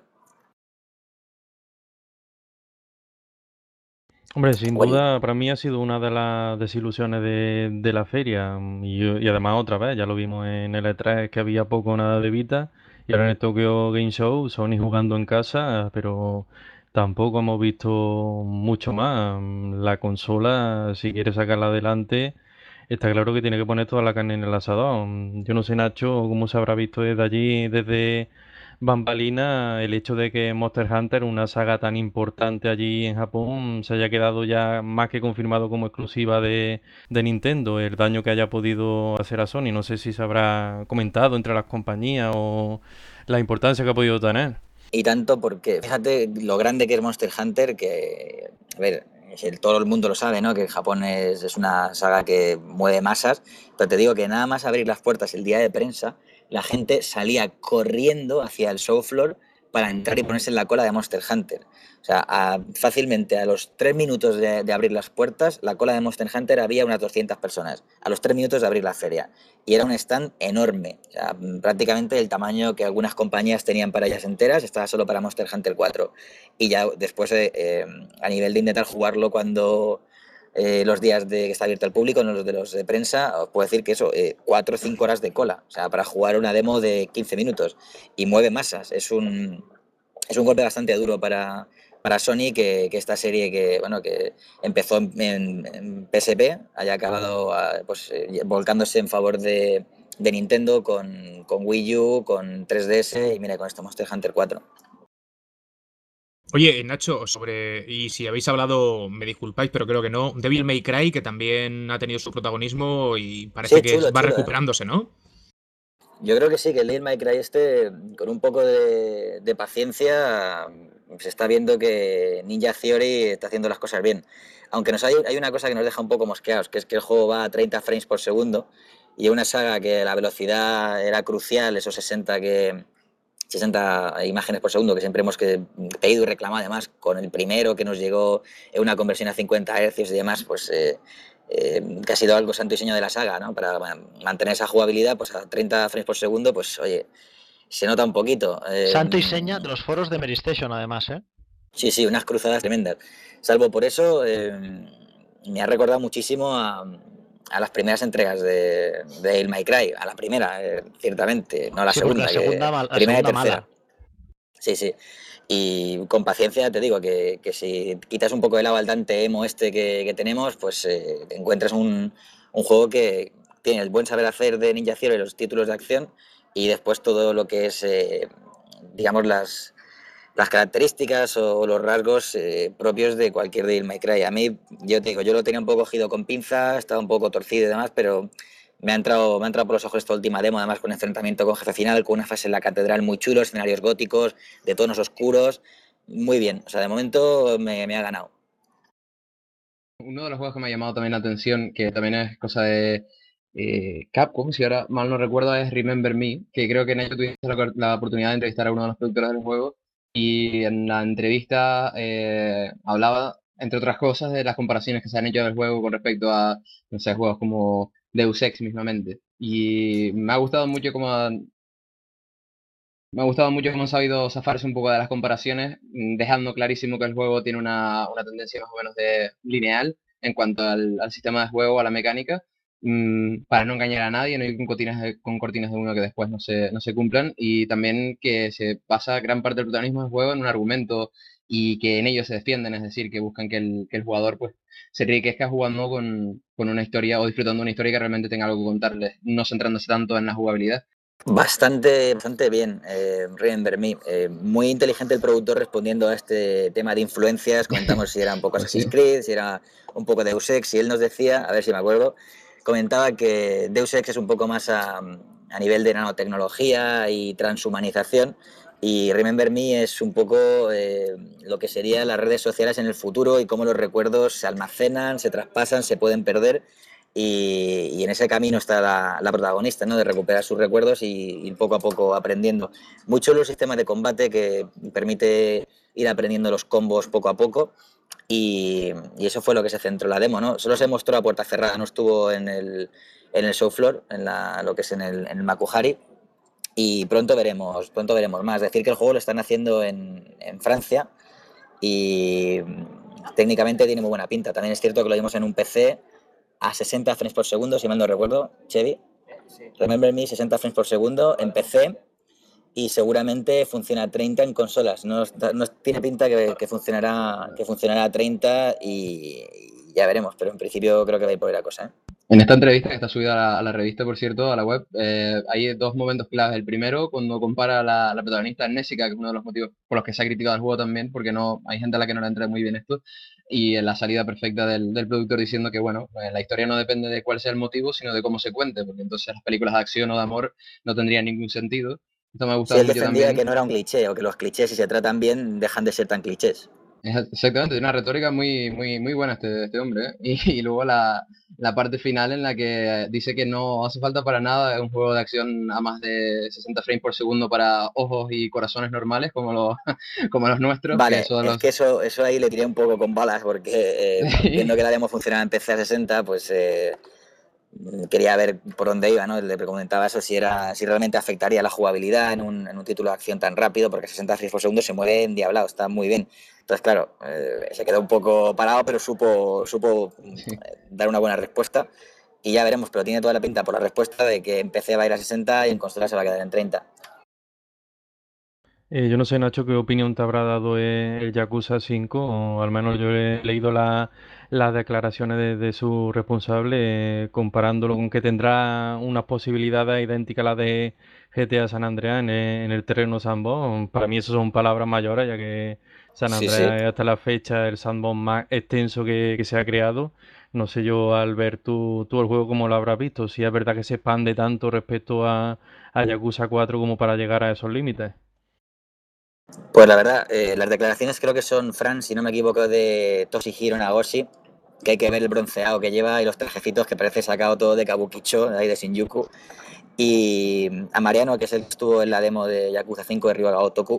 Hombre, sin Oye. duda, para mí ha sido una de las desilusiones de, de la feria. Y, y además otra vez, ya lo vimos en el E tres que había poco o nada de Vita. Y ahora en el Tokyo Game Show, Sony jugando en casa, pero tampoco hemos visto mucho más. La consola, si quiere sacarla adelante, está claro que tiene que poner toda la carne en el asador. Yo no sé, Nacho, cómo se habrá visto desde allí, desde bambalina el hecho de que Monster Hunter, una saga tan importante allí en Japón, se haya quedado ya más que confirmado como exclusiva de, de Nintendo, el daño que haya podido hacer a Sony. No sé si se habrá comentado entre las compañías o la importancia que ha podido tener. Y tanto porque, fíjate lo grande que es Monster Hunter, que, a ver, el, todo el mundo lo sabe, ¿no? Que Japón es, es una saga que mueve masas, pero te digo que nada más abrir las puertas el día de prensa, la gente salía corriendo hacia el show floor para entrar y ponerse en la cola de Monster Hunter. O sea, a, fácilmente a los tres minutos de, de abrir las puertas, la cola de Monster Hunter había unas doscientas personas, a los tres minutos de abrir la feria. Y era un stand enorme, o sea, prácticamente el tamaño que algunas compañías tenían para ellas enteras, estaba solo para Monster Hunter cuatro. Y ya después, eh, eh, a nivel de intentar jugarlo cuando... Eh, los días de que está abierto al público, no los de los de prensa, os puedo decir que eso, eh, cuatro o cinco horas de cola, o sea, para jugar una demo de quince minutos, y mueve masas, es un, es un golpe bastante duro para, para Sony que, que esta serie que, bueno, que empezó en, en, en P S P, haya acabado a, pues, eh, volcándose en favor de, de Nintendo con, con Wii U, con tres D S y mira, con esto Monster Hunter cuatro. Oye, Nacho, sobre, y si habéis hablado, me disculpáis, pero creo que no, Devil May Cry, que también ha tenido su protagonismo y parece Sí, que chulo, va chulo, recuperándose, ¿no? Yo creo que sí, que el Devil May Cry este, con un poco de, de paciencia, se está viendo que Ninja Theory está haciendo las cosas bien. Aunque nos hay, hay una cosa que nos deja un poco mosqueados, que es que el juego va a treinta frames por segundo y una saga que la velocidad era crucial, esos sesenta que... sesenta imágenes por segundo que siempre hemos que, pedido y reclamado, además con el primero que nos llegó en una conversión a cincuenta hercios y demás, pues eh, eh, que ha sido algo santo y seña de la saga, ¿no? Para mantener esa jugabilidad pues a treinta frames por segundo, pues oye, se nota un poquito. Eh, Santo y seña de los foros de Mary Station, además, ¿eh? Sí, sí, unas cruzadas tremendas. Salvo por eso, eh, me ha recordado muchísimo a, a las primeras entregas de, de Devil May Cry, a la primera, eh, ciertamente, no a la Sí, segunda. la segunda, que, mal, la primera segunda y tercera. mala. Sí, sí. Y con paciencia te digo que, que si quitas un poco el lado al Dante emo este que, que tenemos, pues eh, encuentras un, un juego que tiene el buen saber hacer de Ninja Theory, los títulos de acción, y después todo lo que es, eh, digamos, las, las características o los rasgos eh, propios de cualquier Devil May Cry. A mí, yo te digo, yo lo tenía un poco cogido con pinza, estaba un poco torcido y demás, pero me ha entrado, me ha entrado por los ojos esta última demo, además con enfrentamiento con jefe final, con una fase en la catedral muy chulo, escenarios góticos, de tonos oscuros, muy bien. O sea, de momento me, me ha ganado. Uno de los juegos que me ha llamado también la atención, que también es cosa de eh, Capcom, si ahora mal no recuerdo, es Remember Me, que creo que en ello tuviste la, la oportunidad de entrevistar a uno de los productores del juego, y en la entrevista eh, hablaba, entre otras cosas, de las comparaciones que se han hecho del juego con respecto a, no sé, juegos como Deus Ex mismamente. Y me ha gustado mucho cómo han, me ha gustado mucho cómo han sabido zafarse un poco de las comparaciones, mm, dejando clarísimo que el juego tiene una, una tendencia más o menos de lineal en cuanto al, al sistema de juego, a la mecánica, mm, para no engañar a nadie, no ir con cortinas de, con cortinas de humo que después no se, no se cumplan, y también que se basa gran parte del protagonismo del juego en un argumento y que en ello se defienden, es decir, que buscan que el, que el jugador pues se enriquezca jugando con, con una historia o disfrutando de una historia que realmente tenga algo que contarles, no centrándose tanto en la jugabilidad. Bastante, bastante bien, eh, Remember Me. Eh, muy inteligente el productor respondiendo a este tema de influencias. Comentamos si era un poco Assassin's Creed, si era un poco Deus Ex, y él nos decía, a ver si me acuerdo, comentaba que Deus Ex es un poco más a, a nivel de nanotecnología y transhumanización, y Remember Me es un poco eh, lo que serían las redes sociales en el futuro y cómo los recuerdos se almacenan, se traspasan, se pueden perder. Y, y en ese camino está la, la protagonista, ¿no? De recuperar sus recuerdos y ir poco a poco aprendiendo. Muy chulo el sistema de combate que permite ir aprendiendo los combos poco a poco, y, y eso fue lo que se centró en la demo, ¿no? Solo se mostró a puerta cerrada, no estuvo en el, en el show floor, en la, lo que es en el, en el Makuhari, y pronto veremos, pronto veremos más. Decir que el juego lo están haciendo en, en Francia y técnicamente tiene muy buena pinta. También es cierto que lo vimos en un P C a sesenta frames por segundo, si mal no recuerdo, Chevy. Sí. Remember Me, sesenta frames por segundo en P C, y seguramente funciona a treinta en consolas. No, no tiene pinta que, que funcionará que funcionará a treinta y, y ya veremos, pero en principio creo que va a ir por ahí la cosa, ¿eh? En esta entrevista que está subida a la, a la revista, por cierto, a la web, eh, hay dos momentos claves. El primero, cuando compara a la, la protagonista Nessica, que es uno de los motivos por los que se ha criticado el juego también, porque no hay gente a la que no le entra muy bien esto, y en la salida perfecta del, del productor diciendo que, bueno, eh, la historia no depende de cuál sea el motivo, sino de cómo se cuente, porque entonces las películas de acción o de amor no tendrían ningún sentido. Esto me ha Sí, gustado él mucho defendía también. que no era un cliché, o que los clichés, si se tratan bien, dejan de ser tan clichés. Exactamente, tiene una retórica muy, muy, muy buena este, este hombre, ¿eh? Y, y luego la, la parte final en la que dice que no hace falta para nada un juego de acción a más de sesenta frames por segundo para ojos y corazones normales como los, como los nuestros, que Vale, son es los... que eso, eso ahí le tiré un poco con balas, porque eh, viendo que la demo funcionaba en P C a sesenta, pues eh, quería ver por dónde iba, ¿no? Le preguntaba eso, si era si realmente afectaría la jugabilidad en un, en un título de acción tan rápido, porque sesenta frames por segundo se mueve endiablado, está muy bien. Entonces, claro, eh, se quedó un poco parado, pero supo, supo Sí. dar una buena respuesta. Y ya veremos, pero tiene toda la pinta por la respuesta de que en P C va a ir a sesenta y en consola se va a quedar en treinta. Eh, yo no sé, Nacho, qué opinión te habrá dado el, el Yakuza cinco, o al menos yo he leído la- las declaraciones de, de su responsable, eh, comparándolo con que tendrá unas posibilidades idénticas a las de G T A San Andreas en el, en el terreno sandbox. Para mí eso son palabras mayores, ya que San Sí, sí. Andreas es hasta la fecha el sandbox más extenso que, que se ha creado. No sé yo, al ver tú, tú el juego, cómo lo habrás visto, si es verdad que se expande tanto respecto a, a Yakuza cuatro como para llegar a esos límites. Pues la verdad, eh, las declaraciones creo que son, Fran, si no me equivoco, de Toshihiro Nagoshi, que hay que ver el bronceado que lleva y los trajecitos que parece sacado todo de Kabukicho, de ahí de Shinjuku. Y a Mariano, que es el que estuvo en la demo de Yakuza cinco de Ryuga Gotoku,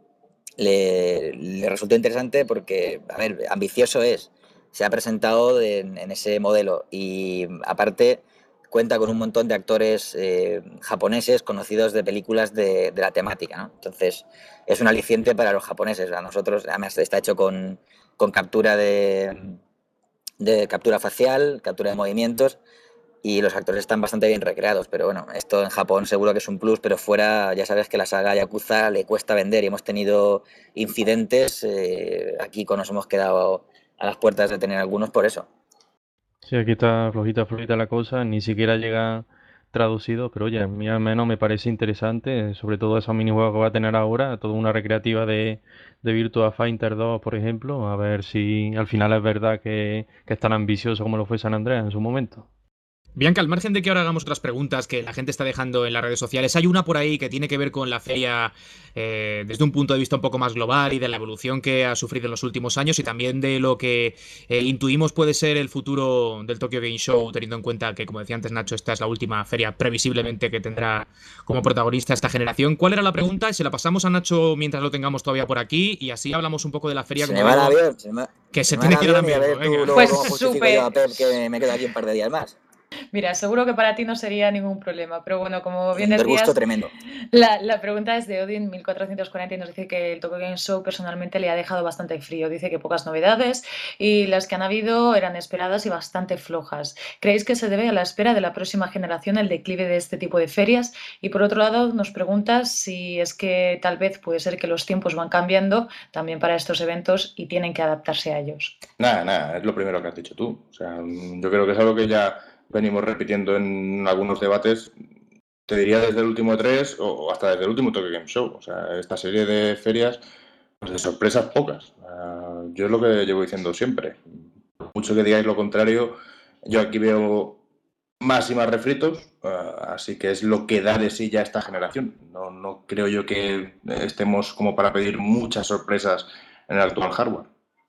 le, le resultó interesante porque, a ver, ambicioso es, se ha presentado en, en ese modelo y aparte cuenta con un montón de actores eh, japoneses conocidos de películas de, de la temática, ¿no? Entonces es un aliciente para los japoneses. A nosotros, además está hecho con, con captura de, de captura facial, captura de movimientos, y los actores están bastante bien recreados, pero bueno, esto en Japón seguro que es un plus, pero fuera ya sabes que la saga Yakuza le cuesta vender y hemos tenido incidentes, eh, aquí nos hemos quedado a las puertas de tener algunos por eso. Sí, aquí está flojita, flojita la cosa, ni siquiera llega traducido, pero oye, a mí al menos me parece interesante, sobre todo esos minijuegos que va a tener ahora, toda una recreativa de, de Virtua Fighter dos, por ejemplo, a ver si al final es verdad que, que es tan ambicioso como lo fue San Andreas en su momento. Bianca, al margen de que ahora hagamos otras preguntas que la gente está dejando en las redes sociales, hay una por ahí que tiene que ver con la feria eh, desde un punto de vista un poco más global y de la evolución que ha sufrido en los últimos años y también de lo que eh, intuimos puede ser el futuro del Tokyo Game Show, teniendo en cuenta que, como decía antes Nacho, esta es la última feria previsiblemente que tendrá como protagonista esta generación. ¿Cuál era la pregunta? Y se la pasamos a Nacho mientras lo tengamos todavía por aquí y así hablamos un poco de la feria. Se como me va el digo, avión, se me, que se, se me tiene va que el ir avión y a amigo. ver tú Venga. luego Pues cómo justifico súper. yo a Pep que me quedo aquí un par de días más. Mira, seguro que para ti no sería ningún problema, pero bueno, como bien Un decías, disgusto tremendo. la, la pregunta es de Odin mil cuatrocientos cuarenta y nos dice que el Tokyo Game Show personalmente le ha dejado bastante frío. Dice que pocas novedades y las que han habido eran esperadas y bastante flojas. ¿Creéis que se debe a la espera de la próxima generación el declive de este tipo de ferias? Y por otro lado nos preguntas si es que tal vez puede ser que los tiempos van cambiando también para estos eventos y tienen que adaptarse a ellos. Nada, nada, es lo primero que has dicho tú. O sea, yo creo que es algo que ya venimos repitiendo en algunos debates, te diría desde el último tres o hasta desde el último Tokyo Game Show. O sea, esta serie de ferias, pues de sorpresas pocas. Uh, yo es lo que llevo diciendo siempre. Por mucho que digáis lo contrario, yo aquí veo más y más refritos, uh, así que es lo que da de sí ya esta generación. No, no creo yo que estemos como para pedir muchas sorpresas en el actual hardware.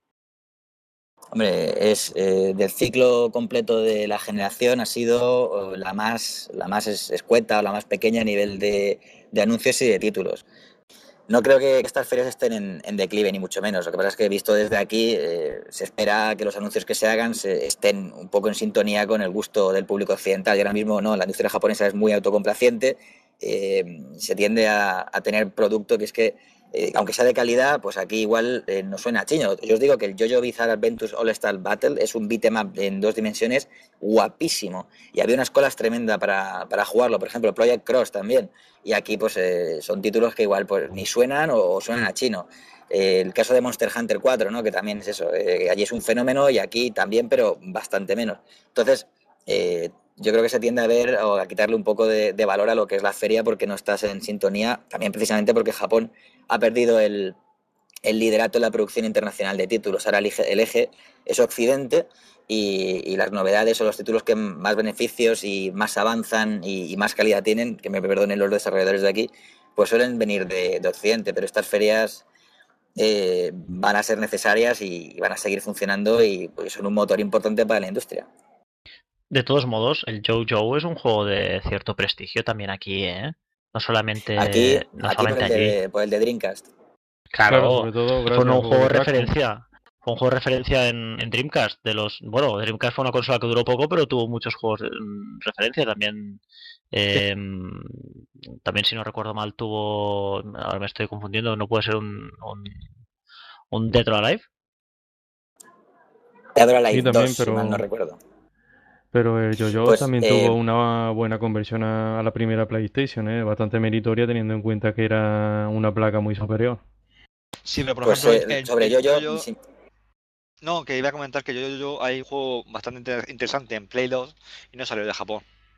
Hombre, es eh, del ciclo completo de la generación ha sido la más, la más escueta o la más pequeña a nivel de, de anuncios y de títulos. No creo que estas ferias estén en, en declive, ni mucho menos. Lo que pasa es que, visto desde aquí, eh, se espera que los anuncios que se hagan se, estén un poco en sintonía con el gusto del público occidental. Y ahora mismo no, la industria japonesa es muy autocomplaciente, eh, se tiende a, a tener producto que es que, eh, aunque sea de calidad, pues aquí igual eh, no suena a chino. Yo os digo que el JoJo Bizarre Adventures All Star Battle es un beat'em up en dos dimensiones guapísimo. Y había unas colas tremendas para, para jugarlo. Por ejemplo, Project Cross también. Y aquí pues eh, son títulos que igual pues ni suenan o, o suenan a chino. Eh, el caso de Monster Hunter cuatro, ¿no? Que también es eso, eh, allí es un fenómeno y aquí también, pero bastante menos. Entonces, eh, yo creo que se tiende a ver o a quitarle un poco de, de valor a lo que es la feria porque no estás en sintonía, también precisamente porque Japón ha perdido el, el liderato en la producción internacional de títulos. Ahora el eje, el eje es Occidente y, y las novedades o los títulos que más beneficios y más avanzan y, y más calidad tienen, que me perdonen los desarrolladores de aquí, pues suelen venir de, de Occidente, pero estas ferias eh, van a ser necesarias y, y van a seguir funcionando y pues, son un motor importante para la industria. De todos modos, el JoJo es un juego de cierto prestigio también aquí, ¿eh? No solamente, aquí, no aquí solamente por, el de, allí. por el de Dreamcast. Claro, Claro, sobre todo fue gracias un al juego de juego de Capcom. referencia. Fue un juego de referencia en, en Dreamcast. De los, bueno, Dreamcast fue una consola que duró poco, pero tuvo muchos juegos de mm, referencia también. Eh, también, si no recuerdo mal, tuvo. Ahora me estoy confundiendo, no puede ser un. un, un Dead or Alive. Dead or Alive Sí, también, dos, si mal no pero, recuerdo. pero el JoJo Pues, también eh, tuvo una buena conversión a, a la primera PlayStation, ¿eh? Bastante meritoria teniendo en cuenta que era una placa muy superior. Sí, pero por pues ejemplo, eh, el, el, sobre el yo-yo, Yo-Yo- sí, No, que iba a comentar que yo, yo, yo hay un juego bastante inter- interesante en Play dos y no salió de Japón.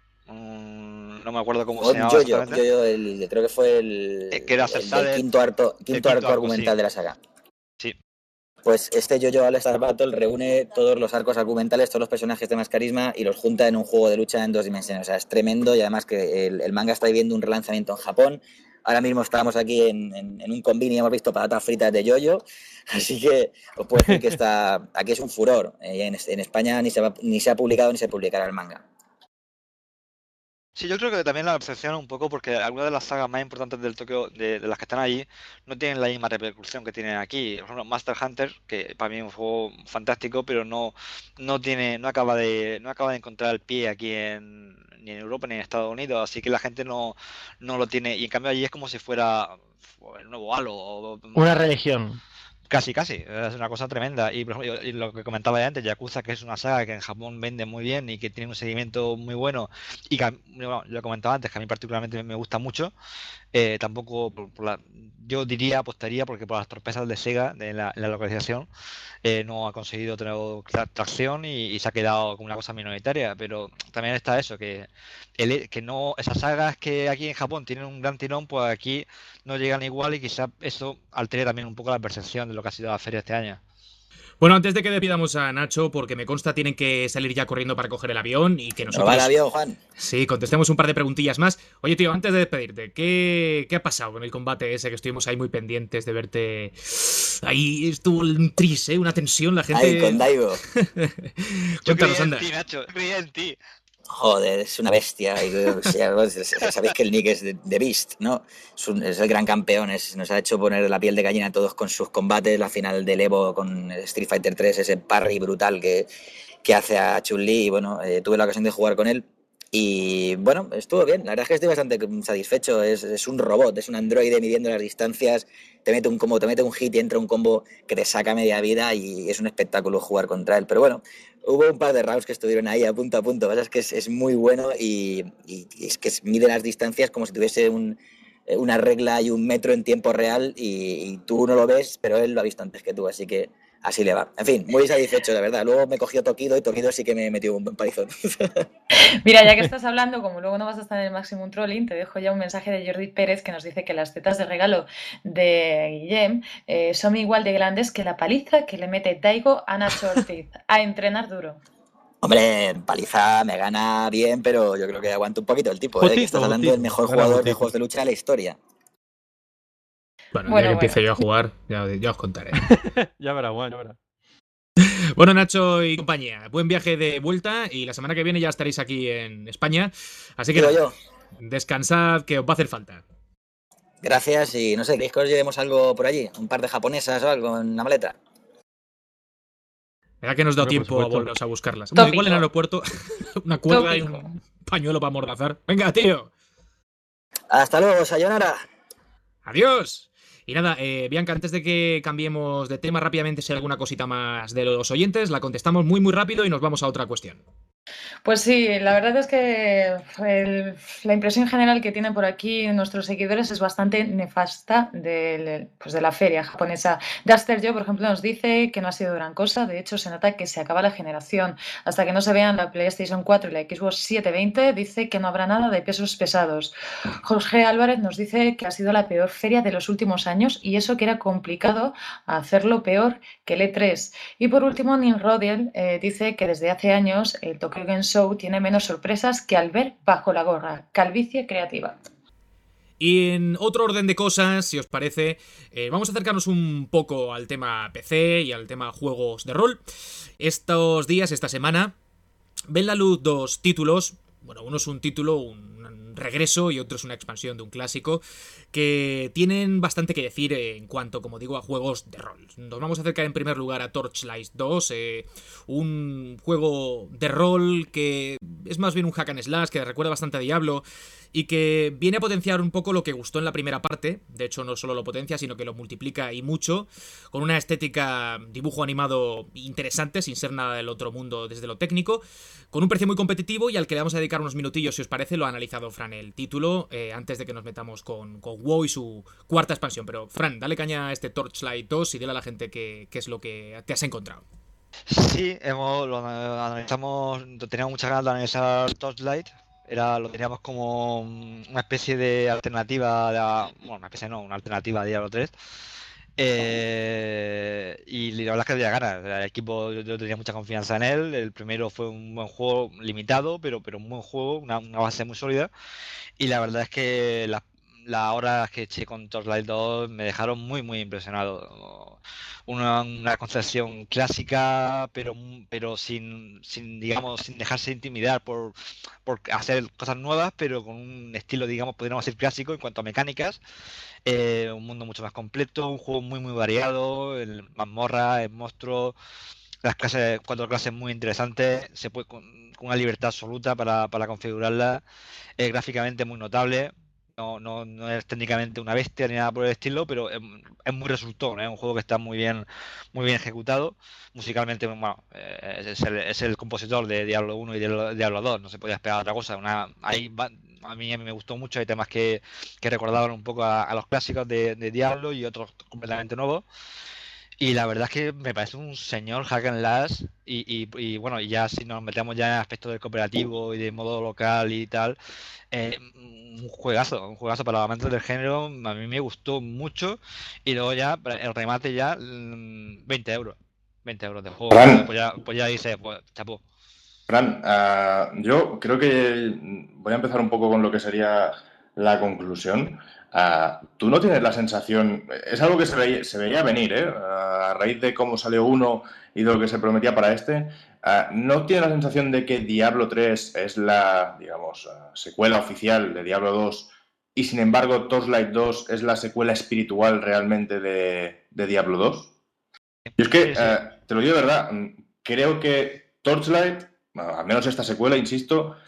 Mm, no me acuerdo cómo se un llamaba yo-yo, exactamente. yo-yo, el, creo que fue el, Eh, que era el del Celsaded, quinto, arto, el quinto quinto arco arco, argumental sí. de la saga. Sí. Pues este yo-yo All Star Battle reúne todos los arcos argumentales, todos los personajes de más carisma y los junta en un juego de lucha en dos dimensiones. O sea, es tremendo y además que el, el manga está viviendo un relanzamiento en Japón. Ahora mismo estábamos aquí en, en, en un convini y hemos visto patatas fritas de yo-yo, así que os puedo decir que está, aquí es un furor. Eh, en, en España ni se, va, ni se ha publicado ni se publicará el manga. Sí, yo creo que también la decepciona un poco porque algunas de las sagas más importantes del Tokio, de, de las que están allí, no tienen la misma repercusión que tienen aquí. Por ejemplo, Master Hunter, que para mí es un juego fantástico, pero no, no tiene, no acaba de, no acaba de encontrar el pie aquí en, ni en Europa ni en Estados Unidos, así que la gente no, no lo tiene. Y en cambio allí es como si fuera el nuevo Halo o Una religión. Casi, casi, es una cosa tremenda. Y, por ejemplo, y lo que comentaba ya antes, Yakuza, que es una saga que en Japón vende muy bien y que tiene un seguimiento muy bueno, y que, a- bueno, lo comentaba antes, que a mí particularmente me gusta mucho, eh, tampoco, por, por la, yo diría, apostaría, porque por las torpezas de Sega, de la, en la localización, eh, no ha conseguido tener tra- tracción y, y se ha quedado como una cosa minoritaria. Pero también está eso, que, el, que no esas sagas que aquí en Japón tienen un gran tirón, pues aquí no llegan igual y quizás eso altere también un poco la percepción de lo que ha sido la feria este año. Bueno, antes de que despidamos a Nacho, porque me consta tienen que salir ya corriendo para coger el avión y que ¿No nosotros... va el avión, Juan? Sí, contestemos un par de preguntillas más. Oye, tío, antes de despedirte, ¿qué, qué ha pasado con el combate ese que estuvimos ahí muy pendientes de verte? Ahí estuvo un tris, ¿eh? Una tensión, la gente... Ay, con Daigo. Yo Cuéntanos, creía en anda. ti, Nacho, creía en ti. Joder, es una bestia. Y, o sea, vos sabéis que el Nick es de, de Beast, ¿no? Es, un, es el gran campeón. Es, nos ha hecho poner la piel de gallina a todos con sus combates. La final del Evo con Street Fighter tres, ese parry brutal que, que hace a Chun-Li. Y bueno, eh, tuve la ocasión de jugar con él. Y bueno, estuvo bien. La verdad es que estoy bastante satisfecho. Es, es un robot, es un androide midiendo las distancias. Te mete un combo, te mete un hit y entra un combo que te saca media vida y es un espectáculo jugar contra él. Pero bueno, hubo un par de rounds que estuvieron ahí a punto a punto. Es que es, es muy bueno y, y, y es que mide las distancias como si tuviese un, una regla y un metro en tiempo real y, y tú no lo ves, pero él lo ha visto antes que tú, así que así le va. En fin, muy satisfecho, la verdad. Luego me cogió Tokido y Tokido sí que me metió un buen palizón. Mira, ya que estás hablando, como luego no vas a estar en el Maximum Trolling, te dejo ya un mensaje de Jordi Pérez que nos dice que las tetas de regalo de Guillem eh, son igual de grandes que la paliza que le mete Daigo a Nacho Ortiz. A entrenar duro. Hombre, paliza me gana bien, pero yo creo que aguanto un poquito el tipo, ¿eh? Que estás hablando del mejor jugador de juegos de lucha de la historia. Bueno, Bueno, ya que bueno. empiece yo a jugar, ya, ya os contaré. Ya verás, Juan, ya verás. Bueno, Nacho y compañía, buen viaje de vuelta y la semana que viene ya estaréis aquí en España. Así que Digo nada, yo. descansad, que os va a hacer falta. Gracias y no sé, ¿queréis que os llevemos algo por allí? ¿Un par de japonesas o algo en la maleta? ¿Verdad que nos da Hombre, por tiempo a supuesto. volveros a buscarlas? Bueno, igual en el aeropuerto, una cuerda y Tópico. un pañuelo para amordazar. Venga, tío. Hasta luego, sayonara. Adiós. Y nada, eh, Bianca, antes de que cambiemos de tema rápidamente, si hay alguna cosita más de los oyentes, la contestamos muy muy rápido y nos vamos a otra cuestión. Pues sí, la verdad es que el- la impresión general que tienen por aquí nuestros seguidores es bastante nefasta del- pues de la feria japonesa. Duster Joe, por ejemplo, nos dice que no ha sido gran cosa, de hecho se nota que se acaba la generación. Hasta que no se vean la PlayStation cuatro y la Xbox setecientos veinte, dice que no habrá nada de pesos pesados. Jorge Álvarez nos dice que ha sido la peor feria de los últimos años y eso que era complicado hacerlo peor que el E tres. Y por último, Neil Rodiel eh, dice que desde hace años el Tokyo Game Show tiene menos sorpresas que al ver bajo la gorra. Calvicie creativa. Y en otro orden de cosas, si os parece, eh, vamos a acercarnos un poco al tema P C y al tema juegos de rol. Estos días, esta semana, ven la luz dos títulos. Bueno, uno es un título, un regreso, y otro es una expansión de un clásico, que tienen bastante que decir en cuanto, como digo, a juegos de rol. Nos vamos a acercar en primer lugar a Torchlight dos, eh, un juego de rol que es más bien un hack and slash, que recuerda bastante a Diablo, y que viene a potenciar un poco lo que gustó en la primera parte. De hecho, no solo lo potencia, sino que lo multiplica y mucho, con una estética, dibujo animado interesante, sin ser nada del otro mundo desde lo técnico, con un precio muy competitivo y al que le vamos a dedicar unos minutillos, si os parece. Lo ha analizado Fran el título, eh, antes de que nos metamos con, con WoW y su cuarta expansión. Pero Fran, dale caña a este Torchlight dos y dile a la gente qué es lo que te has encontrado. Sí, hemos, lo analizamos, teníamos muchas ganas de analizar Torchlight. Era, lo teníamos como una especie de alternativa, de, bueno, una especie no, una alternativa a Diablo tres. Eh, y la verdad es que había ganas. El equipo, yo, yo tenía mucha confianza en él. El primero fue un buen juego limitado, pero, pero un buen juego, una, una base muy sólida. Y la verdad es que las las horas que eché con Torchlight dos me dejaron muy, muy impresionado. Una, una concepción clásica, pero, pero sin, sin, digamos, sin dejarse intimidar por, por hacer cosas nuevas, pero con un estilo, digamos, podríamos decir clásico en cuanto a mecánicas. Eh, un mundo mucho más completo, un juego muy, muy variado, el mazmorra, el monstruo, las clases, cuatro clases muy interesantes, se puede con, con una libertad absoluta para, para configurarlas, eh, gráficamente muy notable. No, no, no es técnicamente una bestia ni nada por el estilo, pero es, es muy resultón, es un juego que está muy bien, muy bien ejecutado. Musicalmente, bueno, eh, es, el, es el compositor de Diablo uno y de Diablo dos, no se podía esperar otra cosa. Una, ahí va, a, mí, a mí me gustó mucho, hay temas que, que recordaban un poco a, a los clásicos de, de Diablo y otros completamente nuevos. Y la verdad es que me parece un señor hack and slash y, y, y bueno, y ya si nos metemos ya en aspectos del cooperativo y de modo local y tal, eh, un juegazo, un juegazo para los amantes del género, a mí me gustó mucho. Y luego ya, el remate ya, veinte euros, veinte euros de juego. Fran, pues ya, pues ya dice, pues chapó. Fran, uh, yo creo que voy a empezar un poco con lo que sería la conclusión. Uh, Tú no tienes la sensación, es algo que se veía, se veía venir, ¿eh? Uh, a raíz de cómo salió uno y de lo que se prometía para este, uh, ¿no tienes la sensación de que Diablo tres es la, digamos, uh, secuela oficial de Diablo dos y sin embargo Torchlight dos es la secuela espiritual realmente de, de Diablo dos? Yo es que, sí, sí. Uh, te lo digo de verdad, creo que Torchlight, al menos esta secuela, insisto,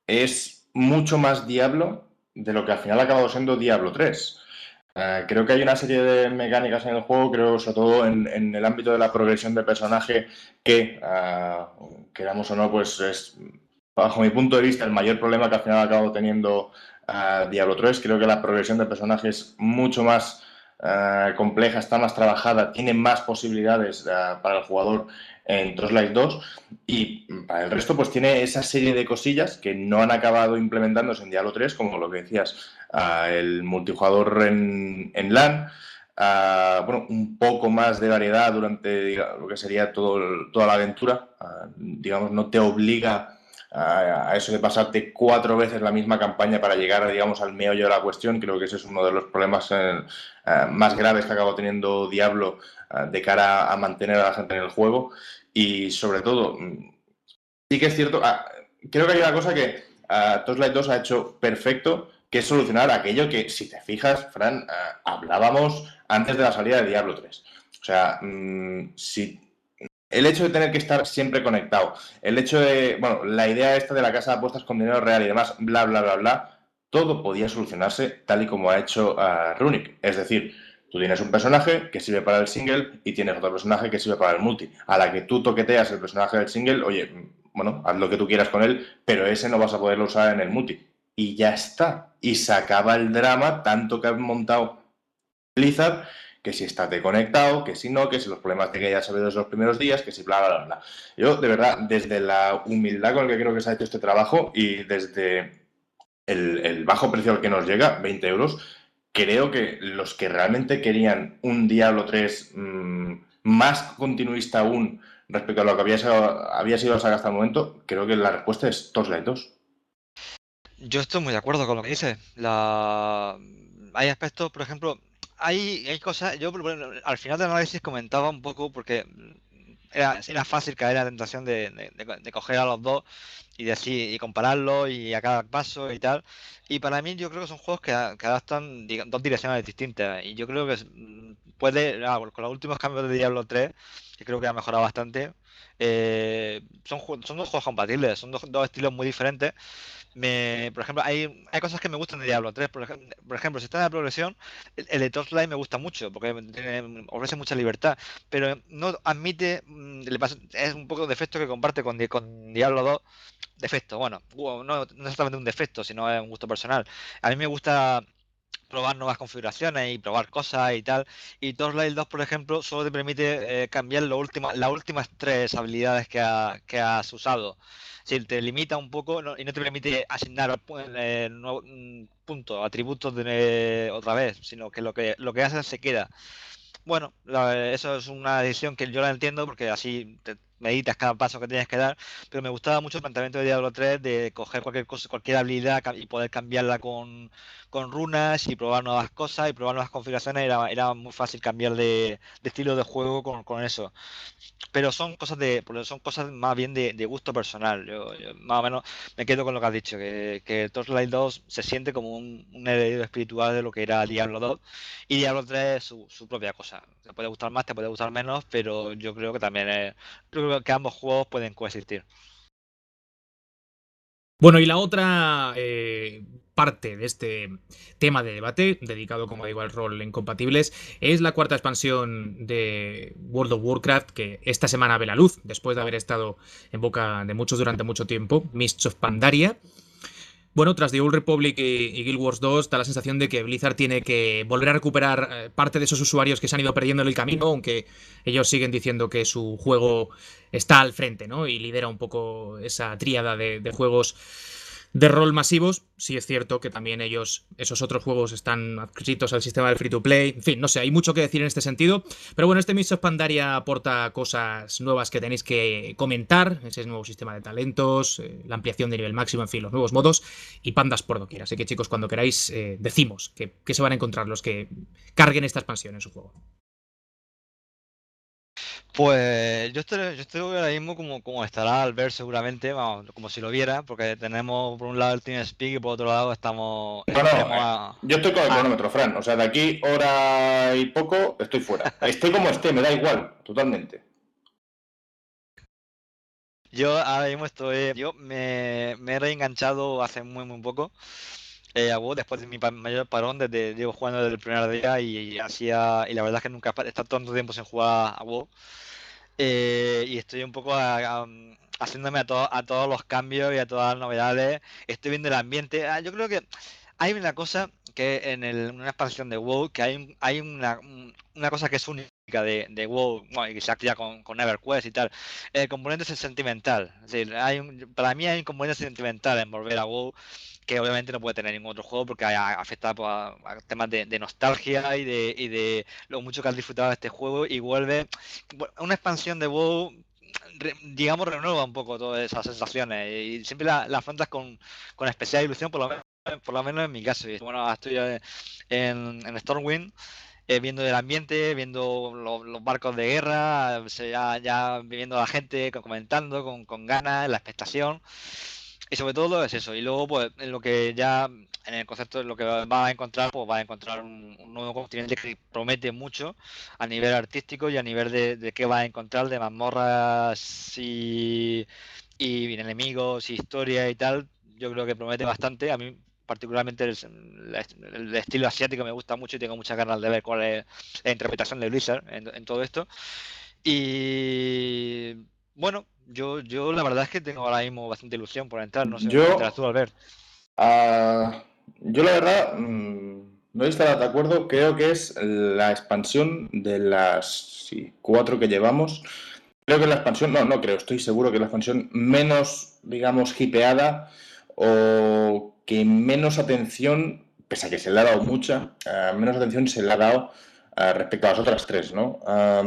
es mucho más Diablo de lo que al final ha acabado siendo Diablo tres. Uh, creo que hay una serie de mecánicas en el juego, creo sobre todo en, en el ámbito de la progresión de personaje, que, uh, queramos o no, pues es, bajo mi punto de vista, el mayor problema que al final ha acabado teniendo uh, Diablo tres. Creo que la progresión de personaje es mucho más uh, compleja, está más trabajada, tiene más posibilidades uh, para el jugador en Torchlight dos, y para el resto pues tiene esa serie de cosillas que no han acabado implementándose en Diablo tres, como lo que decías, uh, el multijugador en, en LAN, uh, bueno, un poco más de variedad durante digamos, lo que sería todo el, toda la aventura, uh, digamos, no te obliga a, a eso de pasarte cuatro veces la misma campaña para llegar, digamos, al meollo de la cuestión. Creo que ese es uno de los problemas eh, uh, más graves que ha acabado teniendo Diablo uh, de cara a mantener a la gente en el juego. Y sobre todo, sí que es cierto, ah, creo que hay una cosa que uh, Torchlight dos ha hecho perfecto, que es solucionar aquello que, si te fijas, Fran, uh, hablábamos antes de la salida de Diablo tres. O sea, mmm, si el hecho de tener que estar siempre conectado, el hecho de, bueno, la idea esta de la casa de apuestas con dinero real y demás, bla, bla, bla, bla, todo podía solucionarse tal y como ha hecho uh, Runic. Es decir, tú tienes un personaje que sirve para el single y tienes otro personaje que sirve para el multi. A la que tú toqueteas el personaje del single, oye, bueno, haz lo que tú quieras con él, pero ese no vas a poderlo usar en el multi. Y ya está. Y se acaba el drama tanto que han montado Blizzard, que si estás desconectado, que si no, que si los problemas de que ya sabido desde los primeros días, que si bla, bla, bla, bla. Yo, de verdad, desde la humildad con la que creo que se ha hecho este trabajo y desde el, el bajo precio al que nos llega, veinte euros, creo que los que realmente querían un Diablo tres mmm, más continuista aún respecto a lo que había sido, había sido la saga hasta el momento, creo que la respuesta es Torchlight dos. Yo estoy muy de acuerdo con lo que dices. La... Hay aspectos, por ejemplo, hay, hay cosas. Yo bueno, al final del análisis comentaba un poco porque era, era fácil caer en la tentación de, de, de, de coger a los dos y decir y compararlos y a cada paso y tal. Y para mí yo creo que son juegos que, que adaptan digamos, dos direcciones distintas. Y yo creo que puede, ah, con los últimos cambios de Diablo tres, que creo que ha mejorado bastante, eh, son, son dos juegos compatibles, son dos, dos estilos muy diferentes. Me, por ejemplo, hay, hay cosas que me gustan de Diablo tres. Por ejemplo, por ejemplo si está en la progresión, el, el de Torchlight me gusta mucho porque tiene, ofrece mucha libertad, pero no admite, es un poco defecto que comparte con, con Diablo dos. Defecto, bueno, no, no exactamente un defecto, sino es un gusto personal. A mí me gusta probar nuevas configuraciones y probar cosas y tal. Y Torchlight dos, por ejemplo, solo te permite eh, cambiar lo última, las últimas tres habilidades que, ha, que has usado. Es decir, te limita un poco no, y no te permite asignar eh, no, puntos, atributos de, otra vez, sino que lo que lo que haces se queda. Bueno, la, eso es una decisión que yo la entiendo porque así te meditas cada paso que tienes que dar, pero me gustaba mucho el planteamiento de Diablo tres de coger cualquier cosa, cualquier habilidad y poder cambiarla con, con runas y probar nuevas cosas y probar nuevas configuraciones. Era, era muy fácil cambiar de, de estilo de juego con, con eso. Pero son cosas de son cosas más bien de, de gusto personal. Yo, yo más o menos me quedo con lo que has dicho, que, que Torchlight dos se siente como un, un heredero espiritual de lo que era Diablo dos y Diablo tres es su, su propia cosa. Te puede gustar más, te puede gustar menos, pero yo creo que también es, creo que ambos juegos pueden coexistir. Bueno, y la otra eh, parte de este tema de debate, dedicado, como digo, al rol incompatibles, es la cuarta expansión de World of Warcraft, que esta semana ve la luz, después de haber estado en boca de muchos durante mucho tiempo, Mists of Pandaria. Bueno, tras The Old Republic y, y Guild Wars dos, da la sensación de que Blizzard tiene que volver a recuperar eh, parte de esos usuarios que se han ido perdiendo en el camino, aunque ellos siguen diciendo que su juego está al frente, ¿no? Y lidera un poco esa tríada de, de juegos de rol masivos. Sí es cierto que también ellos, esos otros juegos están adscritos al sistema del free to play. En fin, no sé, hay mucho que decir en este sentido. Pero bueno, este Mists of Pandaria aporta cosas nuevas que tenéis que comentar. Ese nuevo sistema de talentos, eh, la ampliación de nivel máximo, en fin, los nuevos modos y pandas por doquier. Así que chicos, cuando queráis, eh, decimos que, que se van a encontrar los que carguen esta expansión en su juego. Pues yo estoy, yo estoy ahora mismo como, como estará al ver seguramente, vamos, como si lo viera, porque tenemos por un lado el TeamSpeak y por otro lado estamos... No, no, a... yo estoy con el cronómetro, Fran, o sea, de aquí hora y poco estoy fuera. Estoy como esté, me da igual, totalmente. Yo ahora mismo estoy... Yo me, me he reenganchado hace muy muy poco eh, a WoW, después de mi pa mayor parón, desde llevo jugando desde el primer día y, y hacía... Y la verdad es que nunca he estado tanto tiempo sin jugar a WoW. Eh, y estoy un poco a, a, haciéndome a, to a todos los cambios y a todas las novedades. Estoy viendo el ambiente. Ah, yo creo que hay una cosa que en, el, en una expansión de WoW, que hay, hay una, una cosa que es única de, de WoW, bueno, y que se activa con, con EverQuest y tal. El componente es el sentimental. Es decir, hay un, para mí hay un componente sentimental en volver a WoW que obviamente no puede tener ningún otro juego porque afecta pues, a, a temas de, de nostalgia y de, y de lo mucho que has disfrutado de este juego y vuelve una expansión de WoW, digamos, renueva un poco todas esas sensaciones y siempre la, la afrontas con, con especial ilusión, por lo menos, por lo menos en mi caso. Y, bueno, estoy en, en Stormwind. Eh, viendo el ambiente, viendo lo, los barcos de guerra, ya, ya viendo a la gente comentando con, con ganas, la expectación. Y sobre todo es eso. Y luego, pues, en lo que ya, en el concepto de lo que va a encontrar, pues va a encontrar un, un nuevo continente que promete mucho a nivel artístico y a nivel de, de qué va a encontrar, de mazmorras y, y enemigos y historia y tal. Yo creo que promete bastante. A mí, particularmente, el, el, el estilo asiático me gusta mucho y tengo muchas ganas de ver cuál es la interpretación de Blizzard en, en todo esto. Y... Bueno, yo, yo la verdad es que tengo ahora mismo bastante ilusión por entrar, no sé, Yo- ¿cómo te tú, Albert? Ah, yo la verdad mm, no estoy de acuerdo, creo que es la expansión de las sí, cuatro que llevamos. Creo que es la expansión, no, no creo, estoy seguro que es la expansión menos, digamos, hipeada o que menos atención, pese a que se le ha dado mucha, eh, menos atención se le ha dado eh, respecto a las otras tres, ¿no?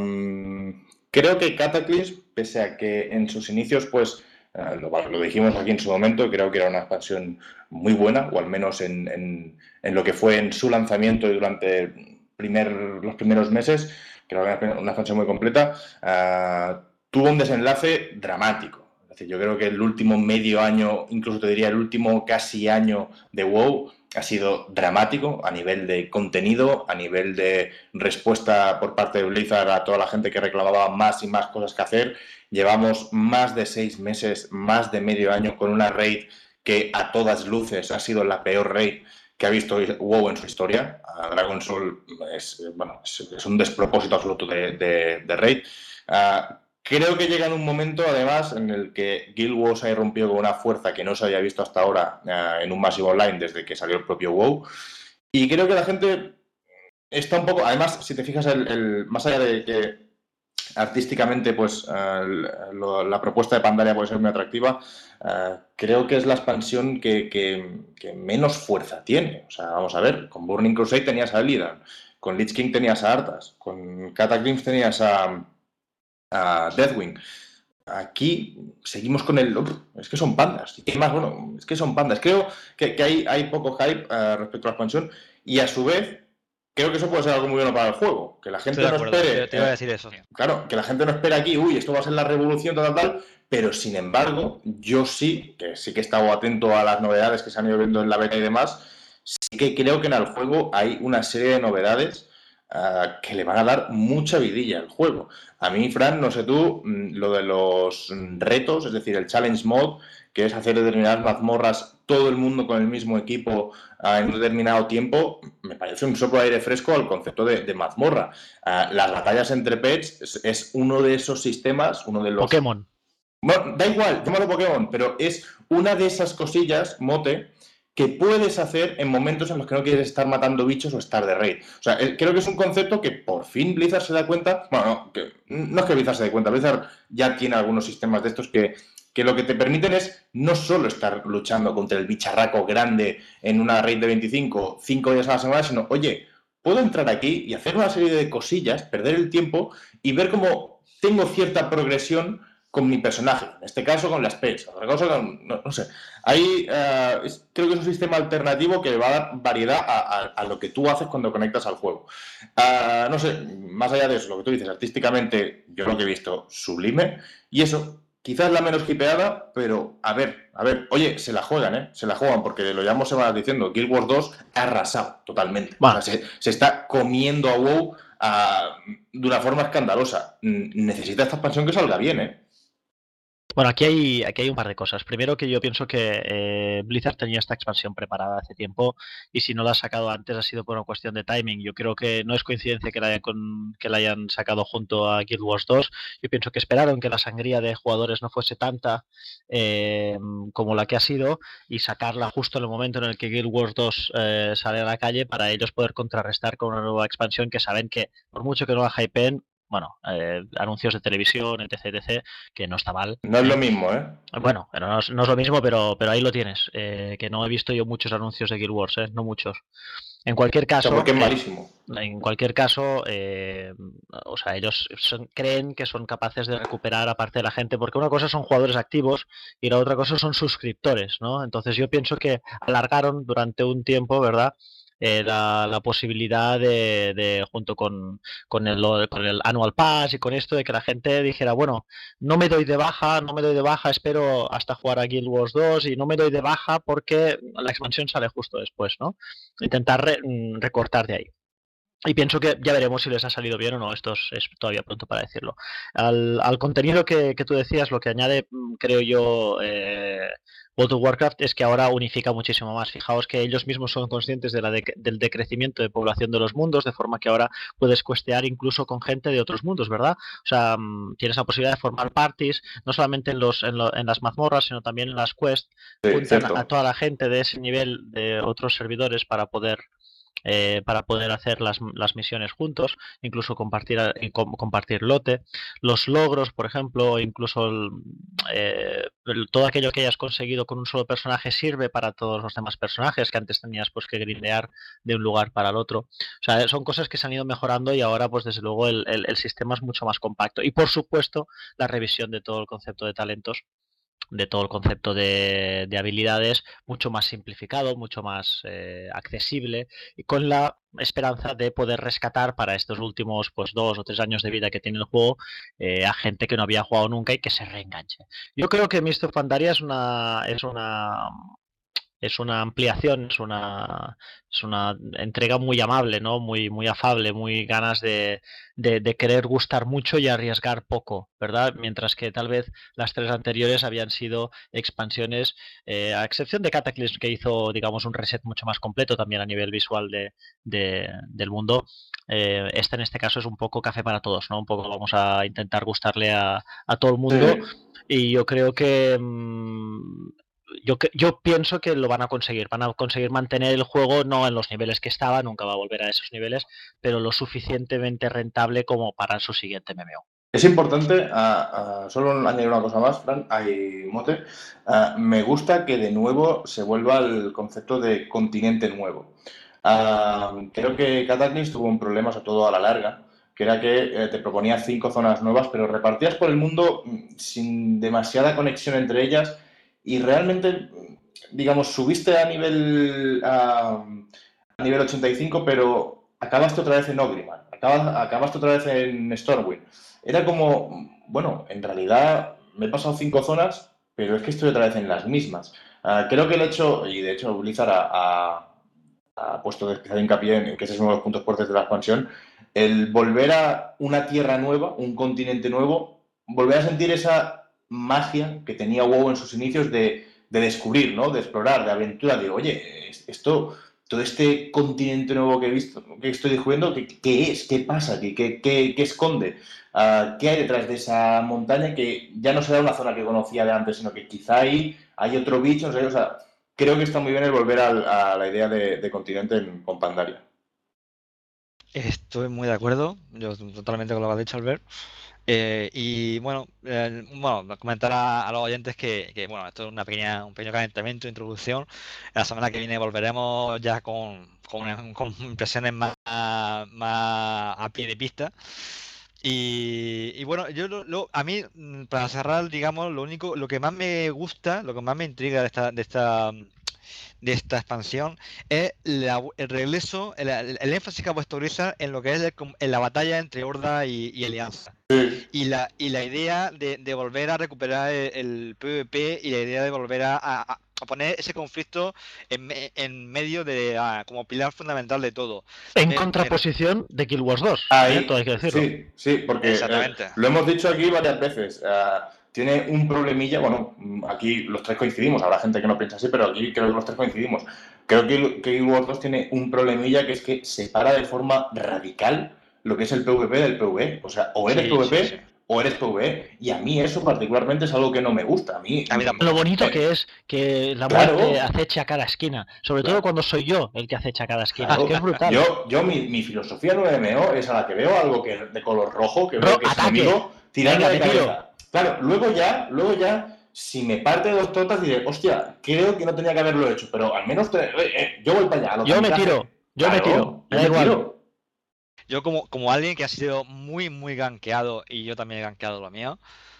Am, creo que Cataclysm, pese a que en sus inicios, pues, eh, lo, lo dijimos aquí en su momento, creo que era una expansión muy buena, o al menos en, en, en lo que fue en su lanzamiento y durante primer, los primeros meses, creo que era una expansión muy completa, uh, tuvo un desenlace dramático. Es decir, yo creo que el último medio año, incluso te diría el último casi año de WoW, ha sido dramático a nivel de contenido, a nivel de respuesta por parte de Blizzard a toda la gente que reclamaba más y más cosas que hacer. Llevamos más de seis meses, más de medio año con una raid que a todas luces ha sido la peor raid que ha visto WoW en su historia. Uh, Dragon Soul es, bueno, es, es un despropósito absoluto de, de, de raid. Uh, creo que llega en un momento, además, en el que Guild Wars se ha irrumpido con una fuerza que no se había visto hasta ahora uh, en un Massive Online desde que salió el propio WoW. Y creo que la gente está un poco... Además, si te fijas, el, el más allá de que artísticamente, pues uh, lo, la propuesta de Pandaria puede ser muy atractiva. Uh, creo que es la expansión que, que, que menos fuerza tiene. O sea, vamos a ver, con Burning Crusade tenías a Illidan, con Lich King tenías a Arthas, con Cataclysm tenías a, a Deathwing. Aquí seguimos con el... Es que son pandas. Y más, bueno, es que son pandas. Creo que, que hay, hay poco hype uh, respecto a la expansión y a su vez creo que eso puede ser algo muy bueno para el juego. Que la gente no acuerdo, espere... Te, te iba a decir eso. Claro, que la gente no espera aquí, uy, esto va a ser la revolución, tal, tal, tal, pero sin embargo, yo sí, que sí que he estado atento a las novedades que se han ido viendo en la beta y demás, sí que creo que en el juego hay una serie de novedades uh, que le van a dar mucha vidilla al juego. A mí, Fran, no sé tú, lo de los retos, es decir, el Challenge Mode, que es hacer determinadas mazmorras todo el mundo con el mismo equipo uh, en un determinado tiempo, me parece un soplo de aire fresco al concepto de, de mazmorra. Uh, las batallas entre pets es, es uno de esos sistemas, uno de los... Pokémon. Bueno, da igual, llámalo Pokémon, pero es una de esas cosillas, mote, que puedes hacer en momentos en los que no quieres estar matando bichos o estar de raid. O sea, creo que es un concepto que por fin Blizzard se da cuenta... Bueno, no, que, no es que Blizzard se dé cuenta, Blizzard ya tiene algunos sistemas de estos que... que lo que te permiten es no solo estar luchando contra el bicharraco grande en una raid de veinticinco, cinco días a la semana, sino, oye, puedo entrar aquí y hacer una serie de cosillas, perder el tiempo y ver cómo tengo cierta progresión con mi personaje. En este caso, con las pets. Otra cosa, con, no, no sé. Ahí uh, es, creo que es un sistema alternativo que va a dar variedad a, a, a lo que tú haces cuando conectas al juego. Uh, no sé, más allá de eso, lo que tú dices, artísticamente, yo lo que he visto, sublime. Y eso... Quizás la menos hipeada, pero a ver, a ver, oye, se la juegan, ¿eh? Se la juegan, porque lo llevamos semanas diciendo, Guild Wars dos ha arrasado totalmente. Bueno. O sea, se, se está comiendo a WoW a, de una forma escandalosa. Necesita esta expansión que salga bien, ¿eh? Bueno, aquí hay, aquí hay un par de cosas. Primero que yo pienso que eh, Blizzard tenía esta expansión preparada hace tiempo y si no la ha sacado antes ha sido por una cuestión de timing. Yo creo que no es coincidencia que la hayan, con, que la hayan sacado junto a Guild Wars dos. Yo pienso que esperaron que la sangría de jugadores no fuese tanta eh, como la que ha sido y sacarla justo en el momento en el que Guild Wars dos eh, sale a la calle para ellos poder contrarrestar con una nueva expansión que saben que por mucho que no la hypeen, bueno, eh, anuncios de televisión, etc, etc, que no está mal. No es lo mismo, ¿eh? Bueno, pero no, es, no es lo mismo, pero, pero ahí lo tienes. Eh, que no he visto yo muchos anuncios de Guild Wars, ¿eh? No muchos. En cualquier caso... O sea, porque es malísimo. Eh, en cualquier caso, eh, o sea, ellos son, creen que son capaces de recuperar a parte de la gente, porque una cosa son jugadores activos y la otra cosa son suscriptores, ¿no? Entonces yo pienso que alargaron durante un tiempo, ¿verdad?, Eh, la, la posibilidad de, de junto con, con, el, con el Annual Pass y con esto de que la gente dijera, bueno, no me doy de baja, no me doy de baja, espero hasta jugar a Guild Wars dos y no me doy de baja porque la expansión sale justo después, ¿no? Intentar re, recortar de ahí. Y pienso que ya veremos si les ha salido bien o no, esto es, es todavía pronto para decirlo. Al, al contenido que, que tú decías, lo que añade, creo yo, eh, World of Warcraft es que ahora unifica muchísimo más. Fijaos que ellos mismos son conscientes de la de, del decrecimiento de población de los mundos, de forma que ahora puedes cuestear incluso con gente de otros mundos, ¿verdad? O sea, tienes la posibilidad de formar parties, no solamente en, los, en, lo, en las mazmorras, sino también en las quests. Sí, juntan a toda la gente de ese nivel de otros servidores para poder... Eh, para poder hacer las, las misiones juntos, incluso compartir, eh, compartir lote, los logros, por ejemplo, incluso el, eh, el, todo aquello que hayas conseguido con un solo personaje sirve para todos los demás personajes que antes tenías pues que grindear de un lugar para el otro. O sea, son cosas que se han ido mejorando y ahora pues desde luego el, el, el sistema es mucho más compacto y por supuesto la revisión de todo el concepto de talentos, de todo el concepto de, de habilidades, mucho más simplificado, mucho más eh, accesible y con la esperanza de poder rescatar para estos últimos pues dos o tres años de vida que tiene el juego eh, a gente que no había jugado nunca y que se reenganche. Yo creo que Mist of Pandaria es una es una es una ampliación, es una es una entrega muy amable, ¿no? Muy muy afable, muy ganas de, de, de querer gustar mucho y arriesgar poco, ¿verdad? Mientras que tal vez las tres anteriores habían sido expansiones, eh, a excepción de Cataclysm, que hizo, digamos, un reset mucho más completo también a nivel visual de, de del mundo. Eh, esta en este caso es un poco café para todos, ¿no? Un poco vamos a intentar gustarle a, a todo el mundo sí. Y yo creo que mmm, Yo, yo pienso que lo van a conseguir, van a conseguir mantener el juego no en los niveles que estaba, nunca va a volver a esos niveles, pero lo suficientemente rentable como para su siguiente M M O. Es importante, uh, uh, solo añadir una cosa más, Fran, hay mote, uh, me gusta que de nuevo se vuelva al concepto de continente nuevo. Uh, creo que Cataclysm tuvo un problema, sobre todo a la larga, que era que eh, te proponía cinco zonas nuevas, pero repartidas por el mundo sin demasiada conexión entre ellas. Y realmente, digamos, subiste a nivel a, a nivel ochenta y cinco, pero acabaste otra vez en Ogrimmar, acabas, acabaste otra vez en Stormwind. Era como, bueno, en realidad me he pasado cinco zonas, pero es que estoy otra vez en las mismas. Uh, creo que el hecho, y de hecho Blizzard ha, ha, ha puesto de especial hincapié en que ese es uno de los puntos fuertes de la expansión, el volver a una tierra nueva, un continente nuevo, volver a sentir esa magia que tenía WoW en sus inicios de, de descubrir, ¿no? De explorar, de aventura, de oye, esto, todo este continente nuevo que he visto, que estoy descubriendo, ¿qué, qué es? ¿Qué pasa aquí? ¿Qué, qué, qué esconde? Uh, ¿Qué hay detrás de esa montaña que ya no será una zona que conocía de antes, sino que quizá ahí hay otro bicho? No sé, o sea, creo que está muy bien el volver a, a la idea de, de continente en, con Pandaria. Estoy muy de acuerdo, yo totalmente con lo que has dicho, Albert. Eh, y bueno, eh, bueno, comentar a, a los oyentes que, que bueno, esto es una pequeña, un pequeño calentamiento, introducción. La semana que viene volveremos ya con, con, con impresiones más, más a pie de pista. Y, y bueno, yo lo, lo, a mí, para cerrar, digamos, lo único, lo que más me gusta, lo que más me intriga de esta, de esta de esta expansión es la, el regreso, el, el, el énfasis que ha puesto Blizzard en lo que es el, en la batalla entre Horda y, y Alianza. Sí. Y la y la idea de, de volver a recuperar el, el PvP y la idea de volver a, a, a poner ese conflicto en, en medio de a, como pilar fundamental de todo. En eh, contraposición pero... de Guild Wars dos, Ahí, ¿eh? Todo hay que decirlo. Sí, sí, porque eh, lo hemos dicho aquí varias veces. Uh, tiene un problemilla, bueno, aquí los tres coincidimos, habrá gente que no piensa así, pero aquí creo que los tres coincidimos. Creo que, que Guild Wars dos tiene un problemilla que es que separa de forma radical lo que es el PvP del PvE. O sea, o eres sí, PvP sí, sí. o eres PvE. Y a mí eso particularmente es algo que no me gusta. A mí, a mí lo bonito eh, que es que la muerte claro. acecha a cada esquina. Sobre claro. todo cuando soy yo el que acecha a cada esquina. Claro. Es que es brutal. Yo, yo mi, mi filosofía nueve M O es a la que veo algo que de color rojo, que veo Ro que es enemigo, tirando de cabeza. Claro, luego ya, luego ya, si me parte de dos tortas diré, hostia, creo que no tenía que haberlo hecho, pero al menos te, eh, eh, yo voy para allá. Yo me tiro, yo claro, me tiro, yo me igual. tiro. Yo como, como alguien que ha sido muy, muy gankeado, y yo también he gankeado lo mío,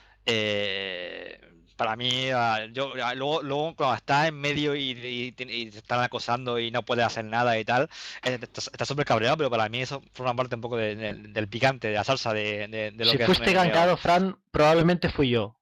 eh, para mí, yo luego, luego cuando estás en medio y, y, y te están acosando y no puedes hacer nada y tal, estás, estás súper cabreado, pero para mí eso forma parte un poco de, de, del picante, de la salsa, de, de, de lo si que es. Si fuiste gankeado, Fran, probablemente fui yo.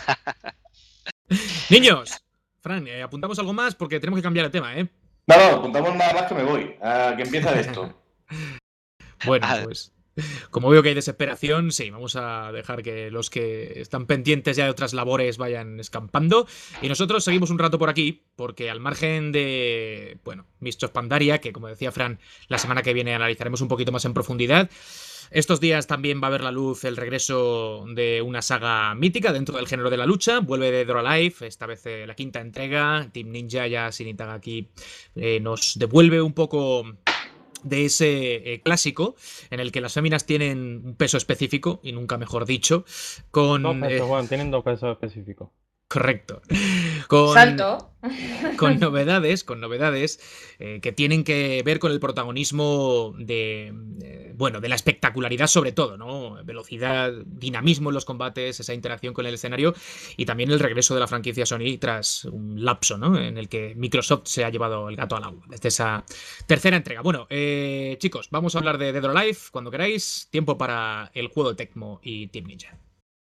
Niños, Fran, eh, apuntamos algo más porque tenemos que cambiar de tema, ¿eh? No, no, apuntamos nada más que me voy. Uh, que empieza esto. Bueno, pues como veo que hay desesperación, sí, vamos a dejar que los que están pendientes ya de otras labores vayan escampando. Y nosotros seguimos un rato por aquí, porque al margen de, bueno, Mists of Pandaria, que como decía Fran, la semana que viene analizaremos un poquito más en profundidad, estos días también va a ver la luz el regreso de una saga mítica dentro del género de la lucha. Vuelve Dead or Alive, esta vez eh, la quinta entrega. Team Ninja, ya sin Itagaki, eh, nos devuelve un poco de ese eh, clásico en el que las féminas tienen un peso específico, y nunca mejor dicho, con... Dos pesos, eh, Juan, tienen dos pesos específicos. Correcto. Con, Salto. con novedades, con novedades eh, que tienen que ver con el protagonismo de, eh, bueno, de la espectacularidad sobre todo, ¿no? Velocidad, dinamismo en los combates, esa interacción con el escenario y también el regreso de la franquicia Sony tras un lapso, ¿no? En el que Microsoft se ha llevado el gato al agua desde esa tercera entrega. Bueno, eh, chicos, vamos a hablar de Dead or Alive cuando queráis. Tiempo para el juego de Tecmo y Team Ninja.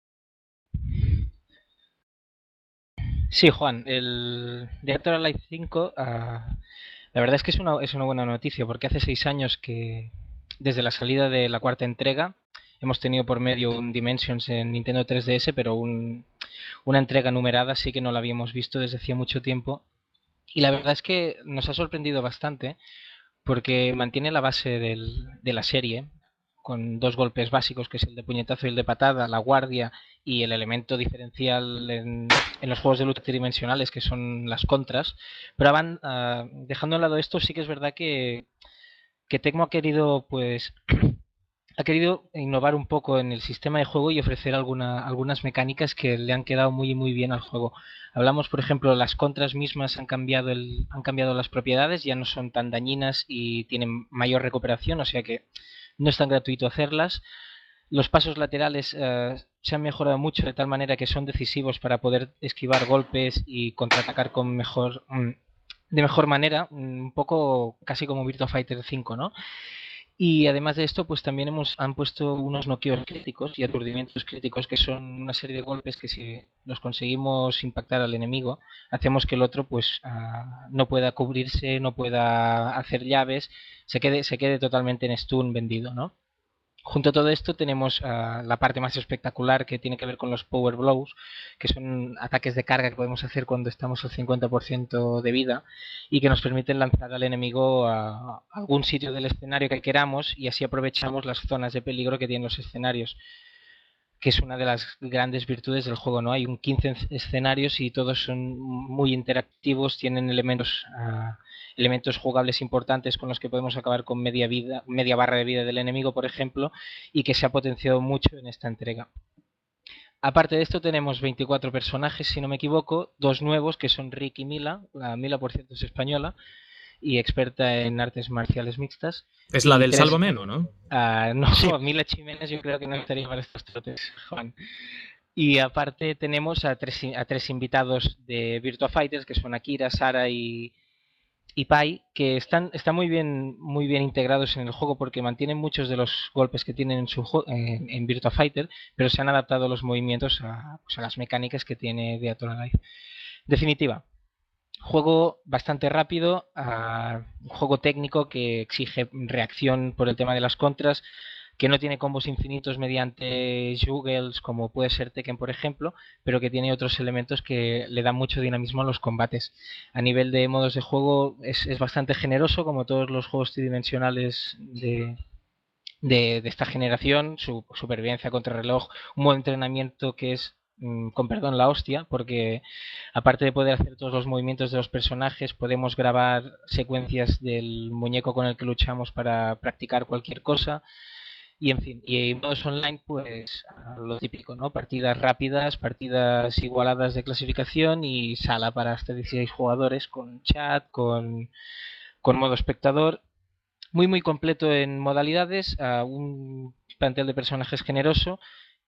Sí, Juan, el Dead or Alive cinco, uh, la verdad es que es una, es una buena noticia, porque hace seis años que, desde la salida de la cuarta entrega, hemos tenido por medio un Dimensions en Nintendo tres D S, pero un, una entrega numerada sí que no la habíamos visto desde hacía mucho tiempo. Y la verdad es que nos ha sorprendido bastante, porque mantiene la base del, de la serie, con dos golpes básicos, que es el de puñetazo y el de patada, la guardia y el elemento diferencial en, en los juegos de lucha tridimensionales, que son las contras. Pero van, uh, dejando de lado esto, sí que es verdad que, que Tecmo ha querido, pues, ha querido innovar un poco en el sistema de juego y ofrecer alguna, algunas mecánicas que le han quedado muy muy bien al juego. Hablamos, por ejemplo, las contras mismas han cambiado, el, han cambiado las propiedades, ya no son tan dañinas y tienen mayor recuperación, o sea que no es tan gratuito hacerlas. Los pasos laterales uh, se han mejorado mucho de tal manera que son decisivos para poder esquivar golpes y contraatacar con mejor, mm, de mejor manera, un poco casi como Virtua Fighter cinco, ¿no? Y además de esto, pues también hemos, han puesto unos noqueos críticos y aturdimientos críticos, que son una serie de golpes que si los conseguimos impactar al enemigo, hacemos que el otro pues uh, no pueda cubrirse, no pueda hacer llaves, se quede, se quede totalmente en stun vendido, ¿no? Junto a todo esto tenemos uh, la parte más espectacular, que tiene que ver con los Power Blows, que son ataques de carga que podemos hacer cuando estamos al cincuenta por ciento de vida y que nos permiten lanzar al enemigo a algún sitio del escenario que queramos, y así aprovechamos las zonas de peligro que tienen los escenarios, que es una de las grandes virtudes del juego, ¿no? Hay un quince escenarios y todos son muy interactivos, tienen elementos uh, elementos jugables importantes con los que podemos acabar con media vida, media barra de vida del enemigo, por ejemplo, y que se ha potenciado mucho en esta entrega. Aparte de esto tenemos veinticuatro personajes, si no me equivoco, dos nuevos que son Rick y Mila. La Mila, por cierto, es española y experta en artes marciales mixtas. Es la del tres... Sálvame, ¿no? ¿no? Uh, no, sí. Mila Jiménez yo creo que no estaría para estos trotes, Juan. Y aparte tenemos a tres, a tres invitados de Virtua Fighters, que son Akira, Sara y, y Pai, que están, están muy bien muy bien integrados en el juego, porque mantienen muchos de los golpes que tienen en, su, en, en Virtua Fighter, pero se han adaptado los movimientos a, pues a las mecánicas que tiene Dead or Alive. Definitiva, juego bastante rápido, uh, un juego técnico que exige reacción por el tema de las contras, que no tiene combos infinitos mediante juggles como puede ser Tekken, por ejemplo, pero que tiene otros elementos que le dan mucho dinamismo a los combates. A nivel de modos de juego es, es bastante generoso, como todos los juegos tridimensionales de, de, de esta generación. Su supervivencia contra reloj, un modo de entrenamiento que es, mmm, con perdón, la hostia, porque aparte de poder hacer todos los movimientos de los personajes, podemos grabar secuencias del muñeco con el que luchamos para practicar cualquier cosa. Y en fin, y en modos online, pues lo típico, ¿no? Partidas rápidas, partidas igualadas de clasificación y sala para hasta dieciséis jugadores, con chat, con, con modo espectador. Muy muy completo en modalidades, uh, un plantel de personajes generoso.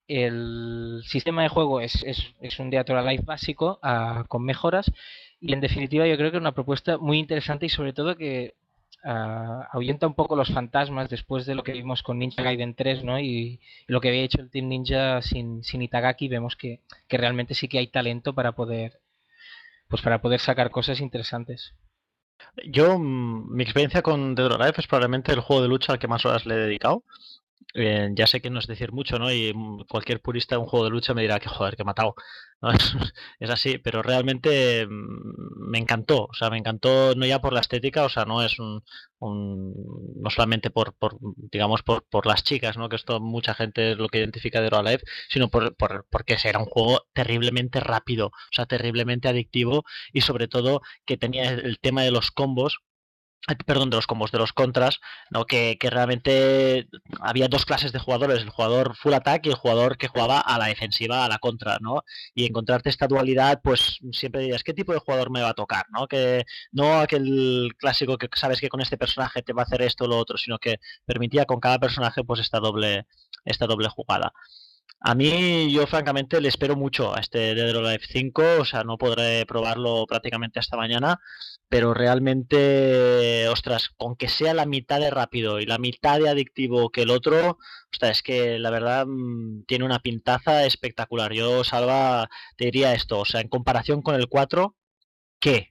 El sistema de juego es, es, es un Dead or Alive básico, uh, con mejoras, y en definitiva yo creo que es una propuesta muy interesante y sobre todo que Uh, ahuyenta un poco los fantasmas después de lo que vimos con Ninja Gaiden tres, ¿no? Y, y lo que había hecho el Team Ninja sin, sin Itagaki. Vemos que, que realmente sí que hay talento para poder, pues para poder sacar cosas interesantes. Yo, mm, mi experiencia con Dead or Alive es probablemente el juego de lucha al que más horas le he dedicado. Eh, ya sé que no es decir mucho, ¿no? Y mm, cualquier purista de un juego de lucha me dirá que joder, que he matado, ¿no? Es así, pero realmente mm, me encantó, o sea, me encantó no ya por la estética, o sea, no es un, un- no solamente por, por digamos, por, por las chicas, ¿no? Que esto mucha gente es lo que identifica de Dead or Alive, sino por, por, porque era un juego terriblemente rápido, o sea, terriblemente adictivo y sobre todo que tenía el tema de los combos, eh, perdón, de los combos, de los contras, ¿no? Que, que realmente había dos clases de jugadores, el jugador full attack y el jugador que jugaba a la defensiva, a la contra, ¿no? Y encontrarte esta dualidad, pues siempre dirías, ¿qué tipo de jugador me va a tocar? ¿No? Que no aquel clásico que sabes que con este personaje te va a hacer esto o lo otro, sino que permitía con cada personaje pues esta doble, esta doble jugada. A mí, yo francamente le espero mucho a este Dead or Alive cinco, o sea, no podré probarlo prácticamente hasta mañana, pero realmente, ostras, con que sea la mitad de rápido y la mitad de adictivo que el otro, ostras, es que la verdad mm, tiene una pintaza espectacular. Yo, Salva, te diría esto, o sea, en comparación con el cuatro, ¿qué?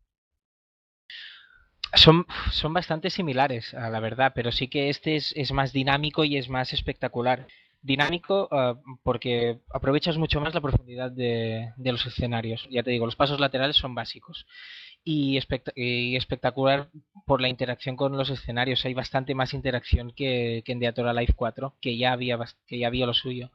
Son, son bastante similares, a la verdad, pero sí que este es, es más dinámico y es más espectacular. Dinámico uh, porque aprovechas mucho más la profundidad de, de, los escenarios. Ya te digo, los pasos laterales son básicos. Y, espect y espectacular por la interacción con los escenarios. Hay bastante más interacción que, que en Dead or Alive cuatro, que ya había, que ya había lo suyo.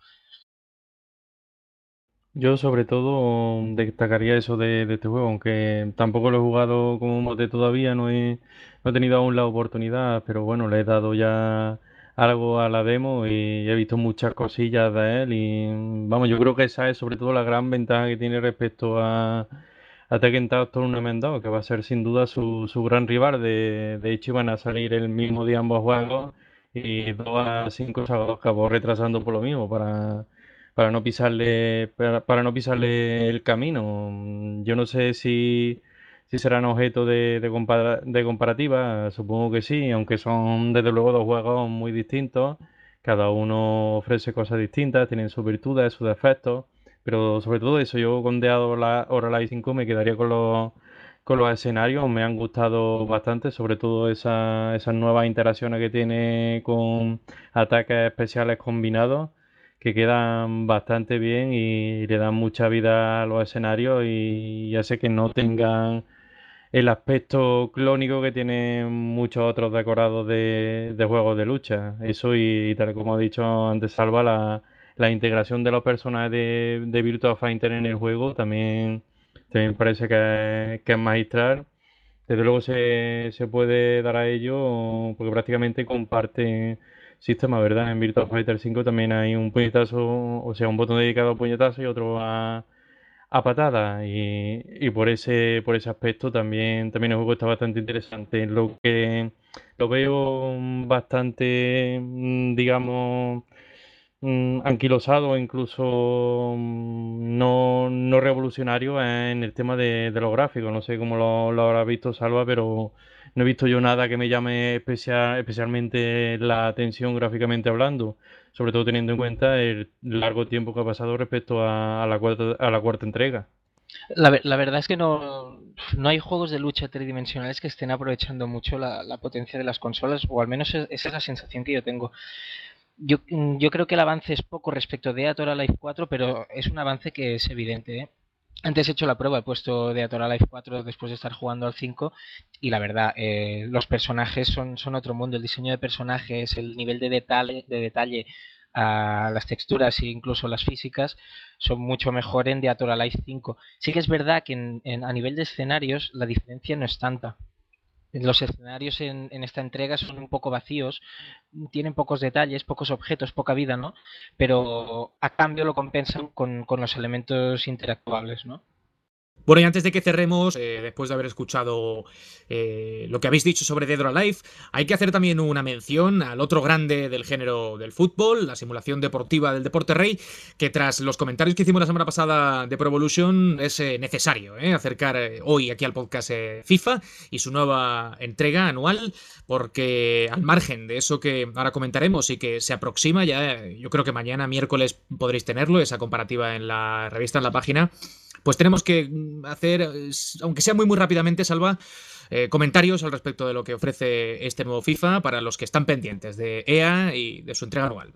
Yo sobre todo destacaría eso de, de este juego, aunque tampoco lo he jugado como mote todavía, no he, no he tenido aún la oportunidad, pero bueno, le he dado ya algo a la demo y he visto muchas cosillas de él y vamos, yo creo que esa es sobre todo la gran ventaja que tiene respecto a, a Tekken Tag Tournament dos, que va a ser sin duda su, su gran rival. De, de hecho iban a salir el mismo día ambos juegos y dos a cinco se acabó retrasando por lo mismo para para no pisarle, para, para no pisarle el camino. Yo no sé si, si serán objeto de, de, compara- de comparativa, supongo que sí, aunque son desde luego dos juegos muy distintos. Cada uno ofrece cosas distintas, tienen sus virtudes, sus defectos, pero sobre todo eso, yo con Dead or Alive cinco me quedaría con los, con los escenarios, me han gustado bastante, sobre todo esa- esas nuevas interacciones que tiene con ataques especiales combinados que quedan bastante bien y le dan mucha vida a los escenarios y hace que no tengan el aspecto clónico que tienen muchos otros decorados de, de juegos de lucha. Eso y, y tal como ha dicho antes Salva, la, la integración de los personajes de, de Virtua Fighter en el juego también, también parece que, que es magistral. Desde luego se, se puede dar a ello porque prácticamente comparten sistema, ¿verdad? En Virtua Fighter cinco también hay un puñetazo, o sea, un botón dedicado a puñetazo y otro a, a patada. Y, y por ese, por ese aspecto también, también el juego está bastante interesante. Lo que lo veo bastante, mm, digamos, mm, anquilosado, incluso mm, no, no revolucionario en el tema de, de los gráficos. No sé cómo lo, lo habrás visto, Salva, pero no he visto yo nada que me llame especial, especialmente la atención gráficamente hablando, sobre todo teniendo en cuenta el largo tiempo que ha pasado respecto a, a la cuarta, a la cuarta entrega. La, ver- la verdad es que no, no hay juegos de lucha tridimensionales que estén aprovechando mucho la, la potencia de las consolas, o al menos es- esa es la sensación que yo tengo. Yo, mm, yo creo que el avance es poco respecto de Dead or Alive cuatro, pero es un avance que es evidente, ¿eh? Antes he hecho la prueba, he puesto Dead or Alive cuatro después de estar jugando al cinco y la verdad, eh, los personajes son, son otro mundo. El diseño de personajes, el nivel de detalle, de detalle a las texturas e incluso las físicas son mucho mejor en Dead or Alive cinco. Sí que es verdad que en, en- a nivel de escenarios la diferencia no es tanta. Los escenarios en, en esta entrega son un poco vacíos, tienen pocos detalles, pocos objetos, poca vida, ¿no? Pero a cambio lo compensan con, con los elementos interactuables, ¿no? Bueno, y antes de que cerremos, eh, después de haber escuchado eh, lo que habéis dicho sobre Dead or Alive, hay que hacer también una mención al otro grande del género del fútbol, la simulación deportiva del deporte rey, que tras los comentarios que hicimos la semana pasada de Pro Evolution es eh, necesario eh, acercar eh, hoy aquí al podcast eh, FIFA y su nueva entrega anual, porque al margen de eso que ahora comentaremos y que se aproxima, ya eh, yo creo que mañana miércoles podréis tenerlo, esa comparativa en la revista, en la página. Pues tenemos que hacer, aunque sea muy muy rápidamente, Salva, Eh, comentarios al respecto de lo que ofrece este nuevo FIFA para los que están pendientes de E A y de su entrega anual.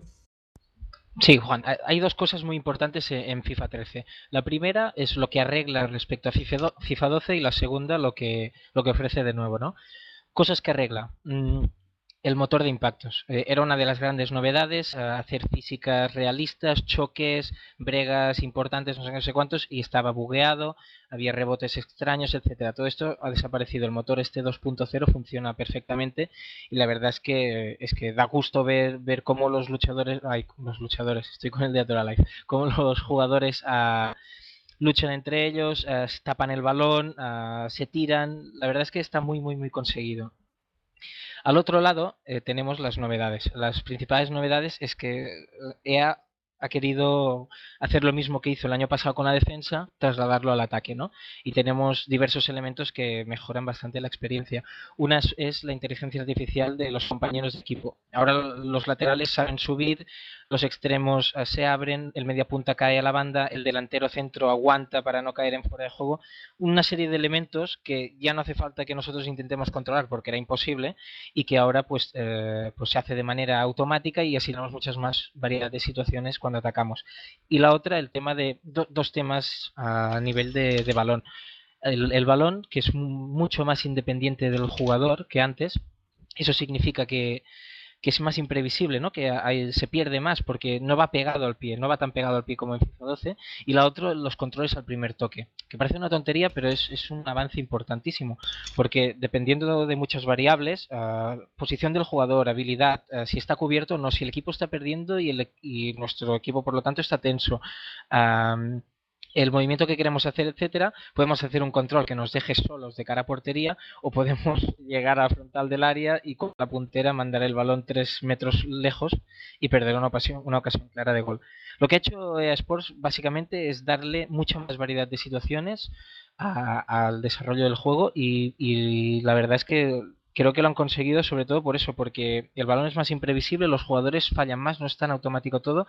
Sí, Juan, hay dos cosas muy importantes en FIFA trece. La primera es lo que arregla respecto a FIFA doce y la segunda lo que, lo que ofrece de nuevo, ¿no? Cosas que arregla. Mm, el motor de impactos. Eh, era una de las grandes novedades, eh, hacer físicas realistas, choques, bregas importantes, no sé, no sé cuántos, y estaba bugueado, había rebotes extraños, etcétera. Todo esto ha desaparecido. El motor este dos punto cero funciona perfectamente y la verdad es que es que da gusto ver, ver cómo los luchadores, ay, los luchadores, estoy con el de Atora Life, cómo los jugadores uh, luchan entre ellos, uh, tapan el balón, uh, se tiran. La verdad es que está muy, muy, muy conseguido. Al otro lado eh, tenemos las novedades. Las principales novedades es que E A ha querido hacer lo mismo que hizo el año pasado con la defensa, trasladarlo al ataque, ¿no? Y tenemos diversos elementos que mejoran bastante la experiencia. Una es, es la inteligencia artificial de los compañeros de equipo. Ahora los laterales saben subir, los extremos uh, se abren, el mediapunta cae a la banda, el delantero centro aguanta para no caer en fuera de juego. Una serie de elementos que ya no hace falta que nosotros intentemos controlar porque era imposible y que ahora pues, eh, pues se hace de manera automática y así tenemos muchas más variedades de situaciones cuando atacamos. Y la otra, el tema de do, dos temas a nivel de, de balón. El, el balón, que es mucho más independiente del jugador que antes. Eso significa que que es más imprevisible, ¿no? Que hay, se pierde más porque no va pegado al pie, no va tan pegado al pie como en FIFA doce. Y la otra, los controles al primer toque, que parece una tontería, pero es, es un avance importantísimo, porque dependiendo de muchas variables, uh, posición del jugador, habilidad, uh, si está cubierto o no, si el equipo está perdiendo y, el, y nuestro equipo por lo tanto está tenso, uh, el movimiento que queremos hacer, etcétera, podemos hacer un control que nos deje solos de cara a portería o podemos llegar a la frontal del área y con la puntera mandar el balón tres metros lejos y perder una ocasión, una ocasión clara de gol. Lo que ha hecho E A Sports básicamente es darle mucha más variedad de situaciones a, al desarrollo del juego y, y la verdad es que creo que lo han conseguido sobre todo por eso, porque el balón es más imprevisible, los jugadores fallan más, no es tan automático todo.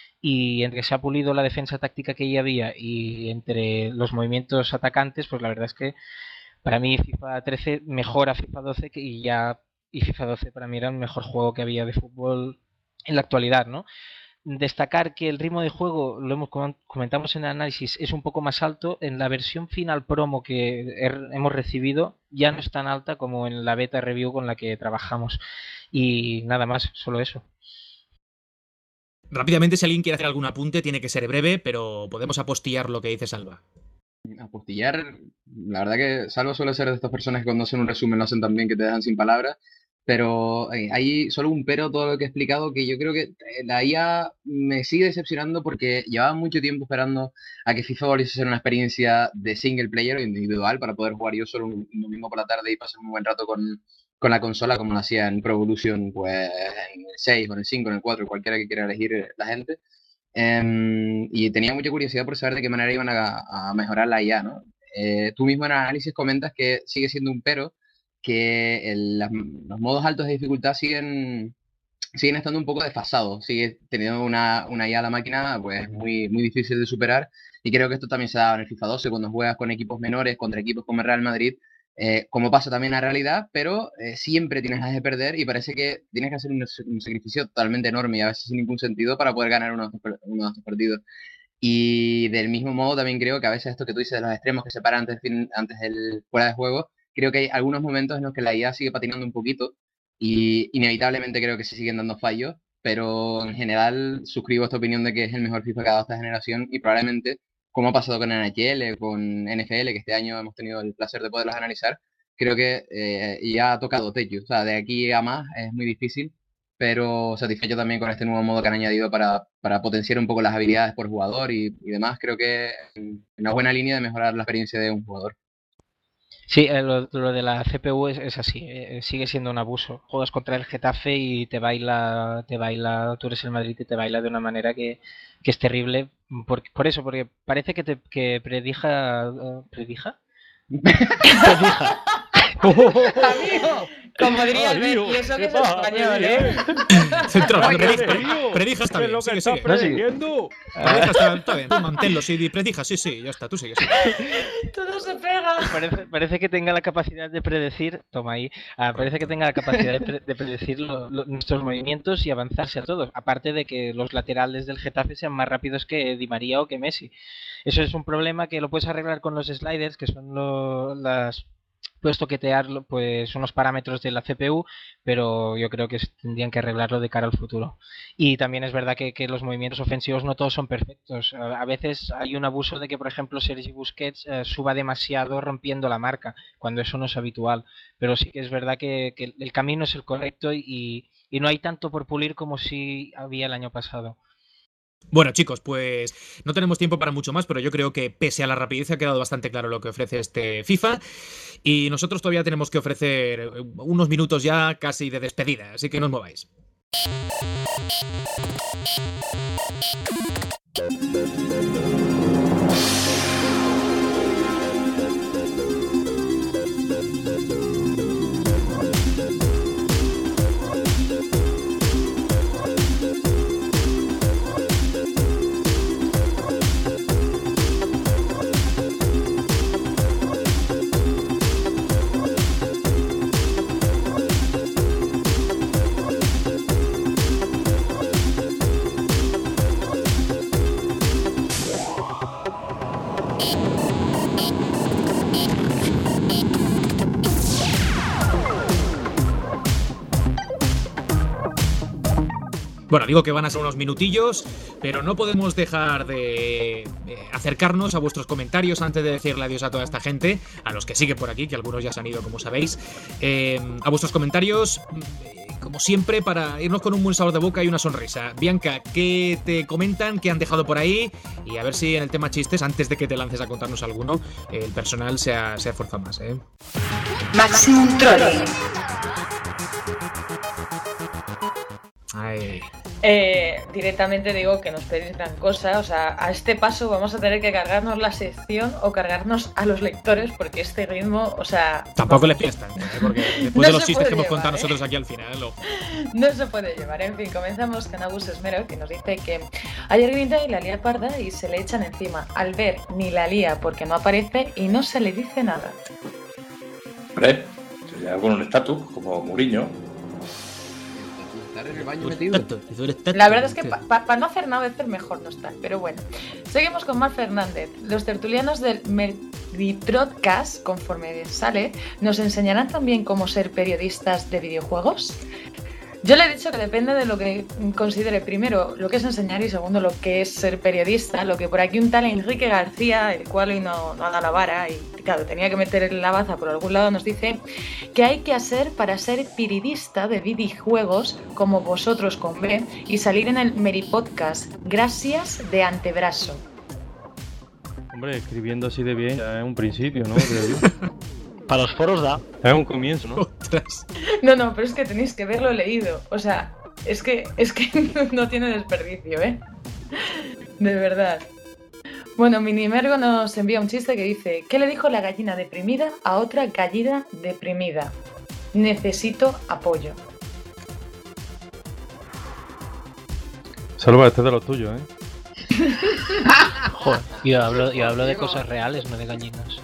Y entre que se ha pulido la defensa táctica que ya había y entre los movimientos atacantes, pues la verdad es que para mí FIFA trece mejora FIFA doce que y ya y FIFA doce para mí era el mejor juego que había de fútbol en la actualidad, ¿no? Destacar que el ritmo de juego, lo hemos comentamos en el análisis, es un poco más alto. En la versión final promo que hemos recibido ya no es tan alta como en la beta review con la que trabajamos. Y nada más, solo eso. Rápidamente, si alguien quiere hacer algún apunte, tiene que ser breve, pero podemos apostillar lo que dice Salva. Apostillar, la verdad que Salva suele ser de estas personas que cuando hacen un resumen lo hacen tan bien que te dejan sin palabras, pero hay solo un pero todo lo que he explicado, que yo creo que la I A me sigue decepcionando porque llevaba mucho tiempo esperando a que FIFA volviese a ser una experiencia de single player o individual para poder jugar yo solo un domingo por la tarde y pasar un buen rato con, con la consola como lo hacía en Pro Evolution, pues en el seis, o en el cinco, en el cuatro, cualquiera que quiera elegir la gente. Um, y tenía mucha curiosidad por saber de qué manera iban a, a mejorar la I A, ¿no? Eh, tú mismo en el análisis comentas que sigue siendo un pero, que el, las, los modos altos de dificultad siguen siguen estando un poco desfasados, sigue teniendo una, una I A a la máquina pues muy, muy difícil de superar, y creo que esto también se da en el FIFA doce cuando juegas con equipos menores contra equipos como el Real Madrid, eh, como pasa también en la realidad, pero eh, siempre tienes las de perder y parece que tienes que hacer un, un sacrificio totalmente enorme y a veces sin ningún sentido para poder ganar uno de estos, uno de estos partidos. Y del mismo modo también creo que a veces esto que tú dices de los extremos que se paran antes, antes del fuera de juego, creo que hay algunos momentos en los que la I A sigue patinando un poquito y inevitablemente creo que se siguen dando fallos, pero en general suscribo esta opinión de que es el mejor FIFA que ha dado esta generación y probablemente, como ha pasado con N H L, con N F L, que este año hemos tenido el placer de poderlos analizar, creo que eh, ya ha tocado techo. O sea, de aquí a más es muy difícil, pero satisfecho también con este nuevo modo que han añadido para, para potenciar un poco las habilidades por jugador y, y demás. Creo que en una buena línea de mejorar la experiencia de un jugador. Sí, lo, lo de la C P U es, es así, eh, sigue siendo un abuso. Juegas contra el Getafe y te baila, te baila, tú eres el Madrid y te baila de una manera que, que es terrible. Por, por eso, porque parece que te que predija... Uh, ¿Predija? predija. Amigo, como diría el Amigo, y eso que ¿qué es pasa, español, Freddy, ¿eh? Central, Oye, predija, tío, predija está ¿qué es bien, lo que sigue, estás sigue. prediciendo? Predija está, está bien, tú manténlo, sí, predija, sí, sí, ya está, tú sigue, sigue. Todo se pega. Parece, parece que tenga la capacidad de predecir, toma ahí, ah, parece que tenga la capacidad de, pre- de predecir lo- lo- nuestros movimientos y avanzarse a todos. Aparte de que los laterales del Getafe sean más rápidos que Di María o que Messi. Eso es un problema que lo puedes arreglar con los sliders, que son lo- las... Puedes toquetear pues unos parámetros de la C P U, pero yo creo que es- tendrían que arreglarlo de cara al futuro. Y también es verdad que, que los movimientos ofensivos no todos son perfectos. A, a veces hay un abuso de que, por ejemplo, Sergi Busquets eh, suba demasiado rompiendo la marca, cuando eso no es habitual. Pero sí que es verdad que, que el camino es el correcto y, y no hay tanto por pulir como si había el año pasado. Bueno, chicos, pues no tenemos tiempo para mucho más, pero yo creo que pese a la rapidez ha quedado bastante claro lo que ofrece este FIFA y nosotros todavía tenemos que ofrecer unos minutos ya casi de despedida, así que no os mováis. Bueno, digo que van a ser unos minutillos, pero no podemos dejar de eh, acercarnos a vuestros comentarios antes de decirle adiós a toda esta gente, a los que siguen por aquí, que algunos ya se han ido, como sabéis. Eh, a vuestros comentarios, eh, como siempre, para irnos con un buen sabor de boca y una sonrisa. Bianca, ¿qué te comentan? ¿Qué han dejado por ahí? Y a ver si en el tema chistes, antes de que te lances a contarnos alguno, el personal se ha, se ha esforzado más, ¿eh? Maximum Trolling. Ay. Eh, directamente digo que no esperéis gran cosa, o sea, a este paso vamos a tener que cargarnos la sección o cargarnos a los lectores porque este ritmo, o sea... Tampoco les pidas tanto, ¿eh? Porque después No de los se chistes puede que hemos llevar, contado ¿eh? nosotros aquí al final, lo... No se puede llevar, en fin, comenzamos con Agus Esmero, que nos dice que ayer grita y la lía parda y se le echan encima. Al ver, ni la lía porque no aparece y no se le dice nada. Hombre, sería con un estatus, como Mourinho. Estar en el baño metido. La verdad es que para pa, pa no hacer nada es mejor no estar, pero bueno. Seguimos con Mar Fernández. Los tertulianos del Meritrotcast, conforme sale, ¿nos enseñarán también cómo ser periodistas de videojuegos? Yo le he dicho que depende de lo que considere, primero, lo que es enseñar y segundo, lo que es ser periodista. Lo que por aquí un tal Enrique García, el cual hoy no, no haga la vara y claro, tenía que meter la baza por algún lado, nos dice que hay que hacer para ser periodista de videojuegos como vosotros con B y salir en el Meripodcast. Gracias de antebrazo. Hombre, escribiendo así de bien ya es un principio, ¿no? Creo yo. Para los foros da. Es un comienzo, ¿no? Ostras. No, no, pero es que tenéis que verlo leído. O sea, es que, es que no tiene desperdicio, ¿eh? De verdad. Bueno, Minimergo nos envía un chiste que dice: ¿qué le dijo la gallina deprimida a otra gallina deprimida? Necesito apoyo. Salva, este es de los tuyos, ¿eh? Joder, yo hablo, yo hablo de cosas reales, no de gallinas.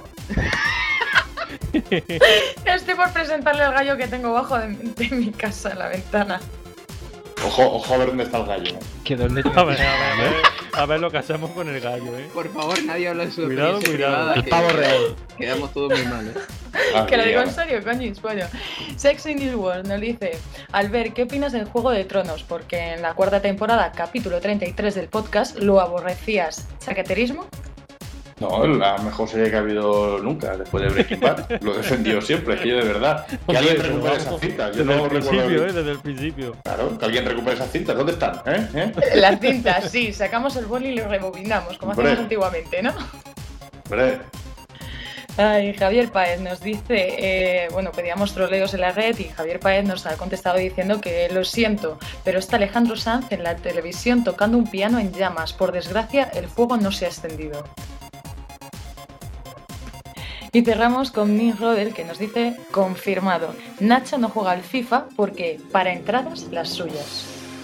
Estoy por presentarle al gallo que tengo bajo de, de mi casa en la ventana. Ojo, ojo a ver dónde está el gallo, ¿eh? ¿Que dónde A ver, a ver, a ver, a ver lo que hacemos con el gallo, ¿eh? Por favor, nadie habla de su Cuidado, experiencia cuidado. privada, El que- pavo real. Quedamos todos muy mal, ¿eh? Ah, Que lo digo en mira. serio, coñis, bueno. Sex in this World nos dice: Albert, ¿qué opinas del Juego de Tronos? Porque en la cuarta temporada, capítulo treinta y tres del podcast, lo aborrecías. ¿Chaqueterismo? No, la mejor serie que ha habido nunca después de Breaking Bad. Lo he defendido siempre, es que yo de verdad. Que alguien Hombre, recupere pero esas cintas. Yo Desde no el recuerdo. principio, ¿eh? Desde el principio. Claro, que alguien recupere esas cintas. ¿Dónde están? ¿Eh? ¿Eh? Las cintas, sí, sacamos el boli y lo rebobinamos, como Hombre. hacíamos antiguamente, ¿no? Hombre, Ay, Javier Páez nos dice, eh, bueno, pedíamos troleos en la red y Javier Páez nos ha contestado diciendo que lo siento, pero está Alejandro Sanz en la televisión tocando un piano en llamas. Por desgracia, el fuego no se ha extendido. Y cerramos con Nick Rodel, que nos dice, confirmado, Nacho no juega al FIFA porque para entradas las suyas.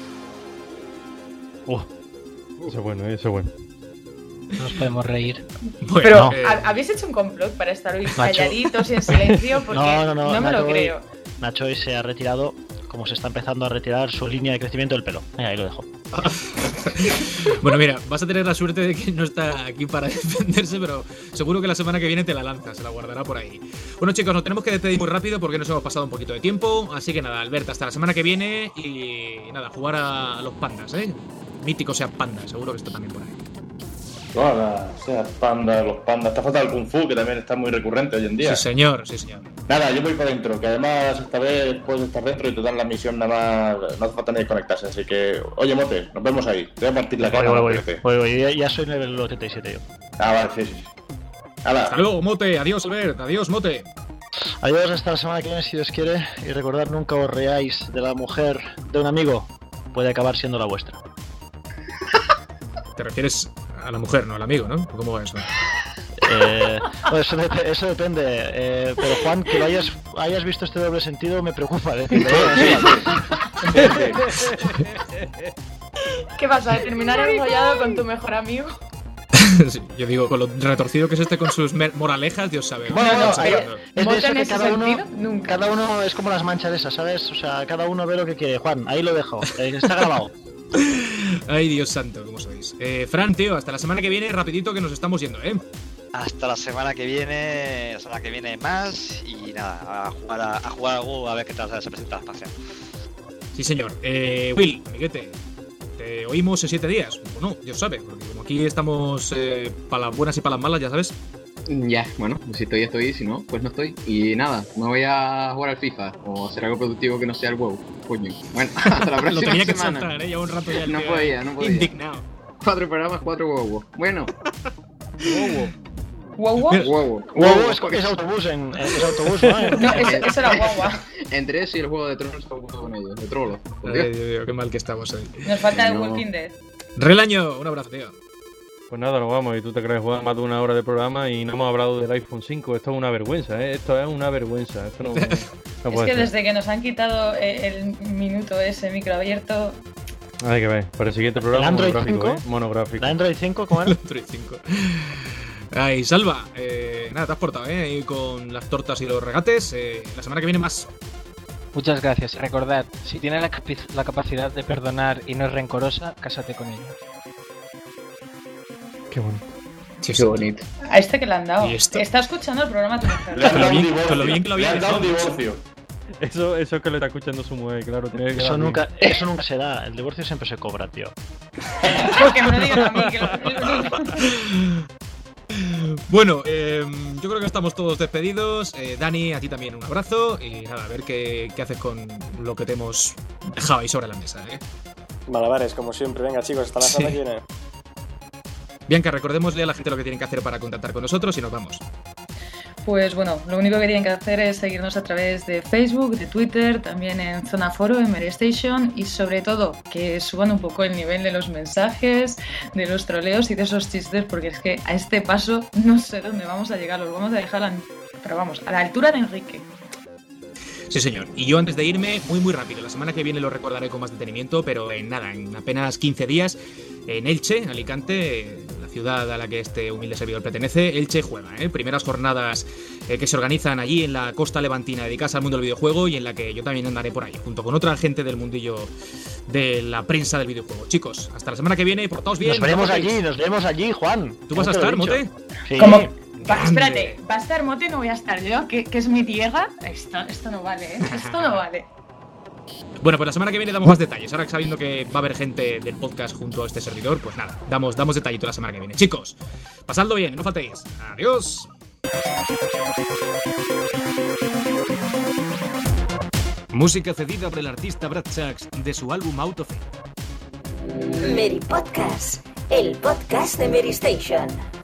Oh, eso es bueno, eso es bueno. Nos podemos reír. Bueno, pero, eh... ¿habéis hecho un complot para estar hoy calladitos y en silencio? Porque no, no, no, no me Nacho lo creo. Hoy, Nacho hoy se ha retirado, como se está empezando a retirar su línea de crecimiento del pelo. Ahí, ahí lo dejo. Bueno, mira, vas a tener la suerte de que no está aquí para defenderse, pero seguro que la semana que viene te la lanza, se la guardará por ahí. Bueno, chicos, nos tenemos que despedir muy rápido porque nos hemos pasado un poquito de tiempo, así que nada, Alberto, hasta la semana que viene y nada, jugar a los pandas, ¿eh? Mítico sea panda, seguro que está también por ahí. Hola, sea panda, los pandas. Está falta el Kung Fu, que también está muy recurrente hoy en día. Sí, señor, sí, señor. Nada, yo voy para adentro, que además esta vez puedes estar dentro y te dan la misión nada más. No hace falta ni desconectarse, así que. Oye, Mote, nos vemos ahí. Te voy a partir la cara. Voy, voy, voy, voy, voy. Ya, ya soy nivel ochenta y siete yo. Ah, vale, sí, sí. Hala. Hasta luego, Mote. Adiós, Albert. Adiós, Mote. Adiós, hasta la semana que viene, si Dios quiere. Y recordad, nunca os reáis de la mujer de un amigo. Puede acabar siendo la vuestra. ¿Te refieres a la mujer, no al amigo, no? ¿Cómo va eso? Eh, no, eso, de, eso depende. Eh, pero Juan, que lo hayas, hayas visto este doble sentido me preocupa. ¿eh? ¿Qué vas a terminar enrollado con tu mejor amigo? Sí, yo digo, con lo retorcido que es este con sus moralejas, Dios sabe. Bueno, no, no, es de eso en que ese cada uno, sentido, nunca. Cada uno es como las manchas esas, ¿sabes? O sea, cada uno ve lo que quiere. Juan, ahí lo dejo. Eh, está grabado. Ay, Dios santo, ¿cómo sois? Eh, Fran, tío, hasta la semana que viene, rapidito que nos estamos yendo, ¿eh? Hasta la semana que viene, la semana que viene más y nada, a jugar a, a jugar algo a ver qué tal se presenta la expansión. Sí, señor. Eh, Will, amiguete, te oímos en siete días. Bueno, Dios sabe, porque como aquí estamos eh, para las buenas y para las malas, ya sabes. Ya, bueno, si estoy, estoy, si no, pues no estoy. Y nada, me voy a jugar al FIFA o hacer algo productivo que no sea el WoW. Coño. Bueno, hasta la próxima Lo tenía que semana. soltar, ¿eh? Lleva un rato ya el No tío, podía, no podía. indignado. Cuatro programas, cuatro WoW. Bueno. ¿Wow, wow? WoW. WoW es, es autobús, en, es autobús, ¿no? No, eso, eso era guagua. Entre eso y el juego de tronos estoy con ellos, de trolo. Ay, Dios mío, qué mal que estamos ahí. Nos falta el No. Walking Dead. Relaño, un abrazo, tío. Pues nada, nos vamos. Y tú te crees jugar más de una hora de programa y no hemos hablado del iPhone cinco. Esto es una vergüenza, ¿eh? Esto es una vergüenza. Esto no, no Es puede que ser. desde que nos han quitado el minuto ese micro abierto. Hay que ver. Para el siguiente programa, ¿El Android monográfico, cinco? ¿eh? Monográfico. ¿La Android cinco cómo era? Android cinco. Ay, Salva, eh, nada, te has portado, ¿eh? Ahí con las tortas y los regates. Eh, la semana que viene más. Muchas gracias. Recordad, si tiene la, capi- la capacidad de perdonar y no es rencorosa, cásate con ella. Qué bonito. Sí, Qué bonito. A este que le han dado. ¿Y esto? Está escuchando el programa tu mujer. Le han Con lo dado un bien- divorcio. con lo bien que lo había Le han dado un dejado, divorcio. Eso, eso es que le está escuchando su mujer, claro. Tiene que Eso dar nunca, eso nunca se da. El divorcio siempre se cobra, tío. Porque me lo digan a mí. Que lo... Bueno, eh, yo creo que estamos todos despedidos. Eh, Dani, a ti también un abrazo. Y nada, a ver qué, qué haces con lo que te hemos dejado ahí sobre la mesa, ¿eh? Malabares, como siempre. Venga, chicos, hasta la semana que viene. Bianca, recordémosle a la gente lo que tienen que hacer para contactar con nosotros y nos vamos. Pues bueno, lo único que tienen que hacer es seguirnos a través de Facebook, de Twitter, también en Zona Foro, en Mary Station y sobre todo que suban un poco el nivel de los mensajes, de los troleos y de esos chistes porque es que a este paso no sé dónde vamos a llegar, los vamos a dejar a, pero vamos, a la altura de Enrique. Sí, señor. Y yo antes de irme, muy muy rápido, la semana que viene lo recordaré con más detenimiento, pero en nada, en apenas quince días, en Elche, en Alicante, la ciudad a la que este humilde servidor pertenece, Elche juega, ¿eh? Primeras jornadas eh, que se organizan allí en la costa levantina dedicadas al mundo del videojuego y en la que yo también andaré por ahí, junto con otra gente del mundillo de la prensa del videojuego. Chicos, hasta la semana que viene, portaos bien. Nos veremos no os allí, preocupéis. nos veremos allí, Juan. ¿Tú vas a Ya te estar, lo he Mote? dicho. Sí. Como... Va, espérate, ¿va a estar Mote y no voy a estar yo? ¿Que, que es mi tierra? Esto, esto no vale, ¿eh? Esto no vale. Bueno, pues la semana que viene damos más detalles. Ahora sabiendo que va a haber gente del podcast junto a este servidor, pues nada, damos, damos detallito la semana que viene. Chicos, pasadlo bien, no faltéis. Adiós. Música cedida por el artista Brad Sachs de su álbum Out of It. Mary Podcast, el podcast de Mary Station.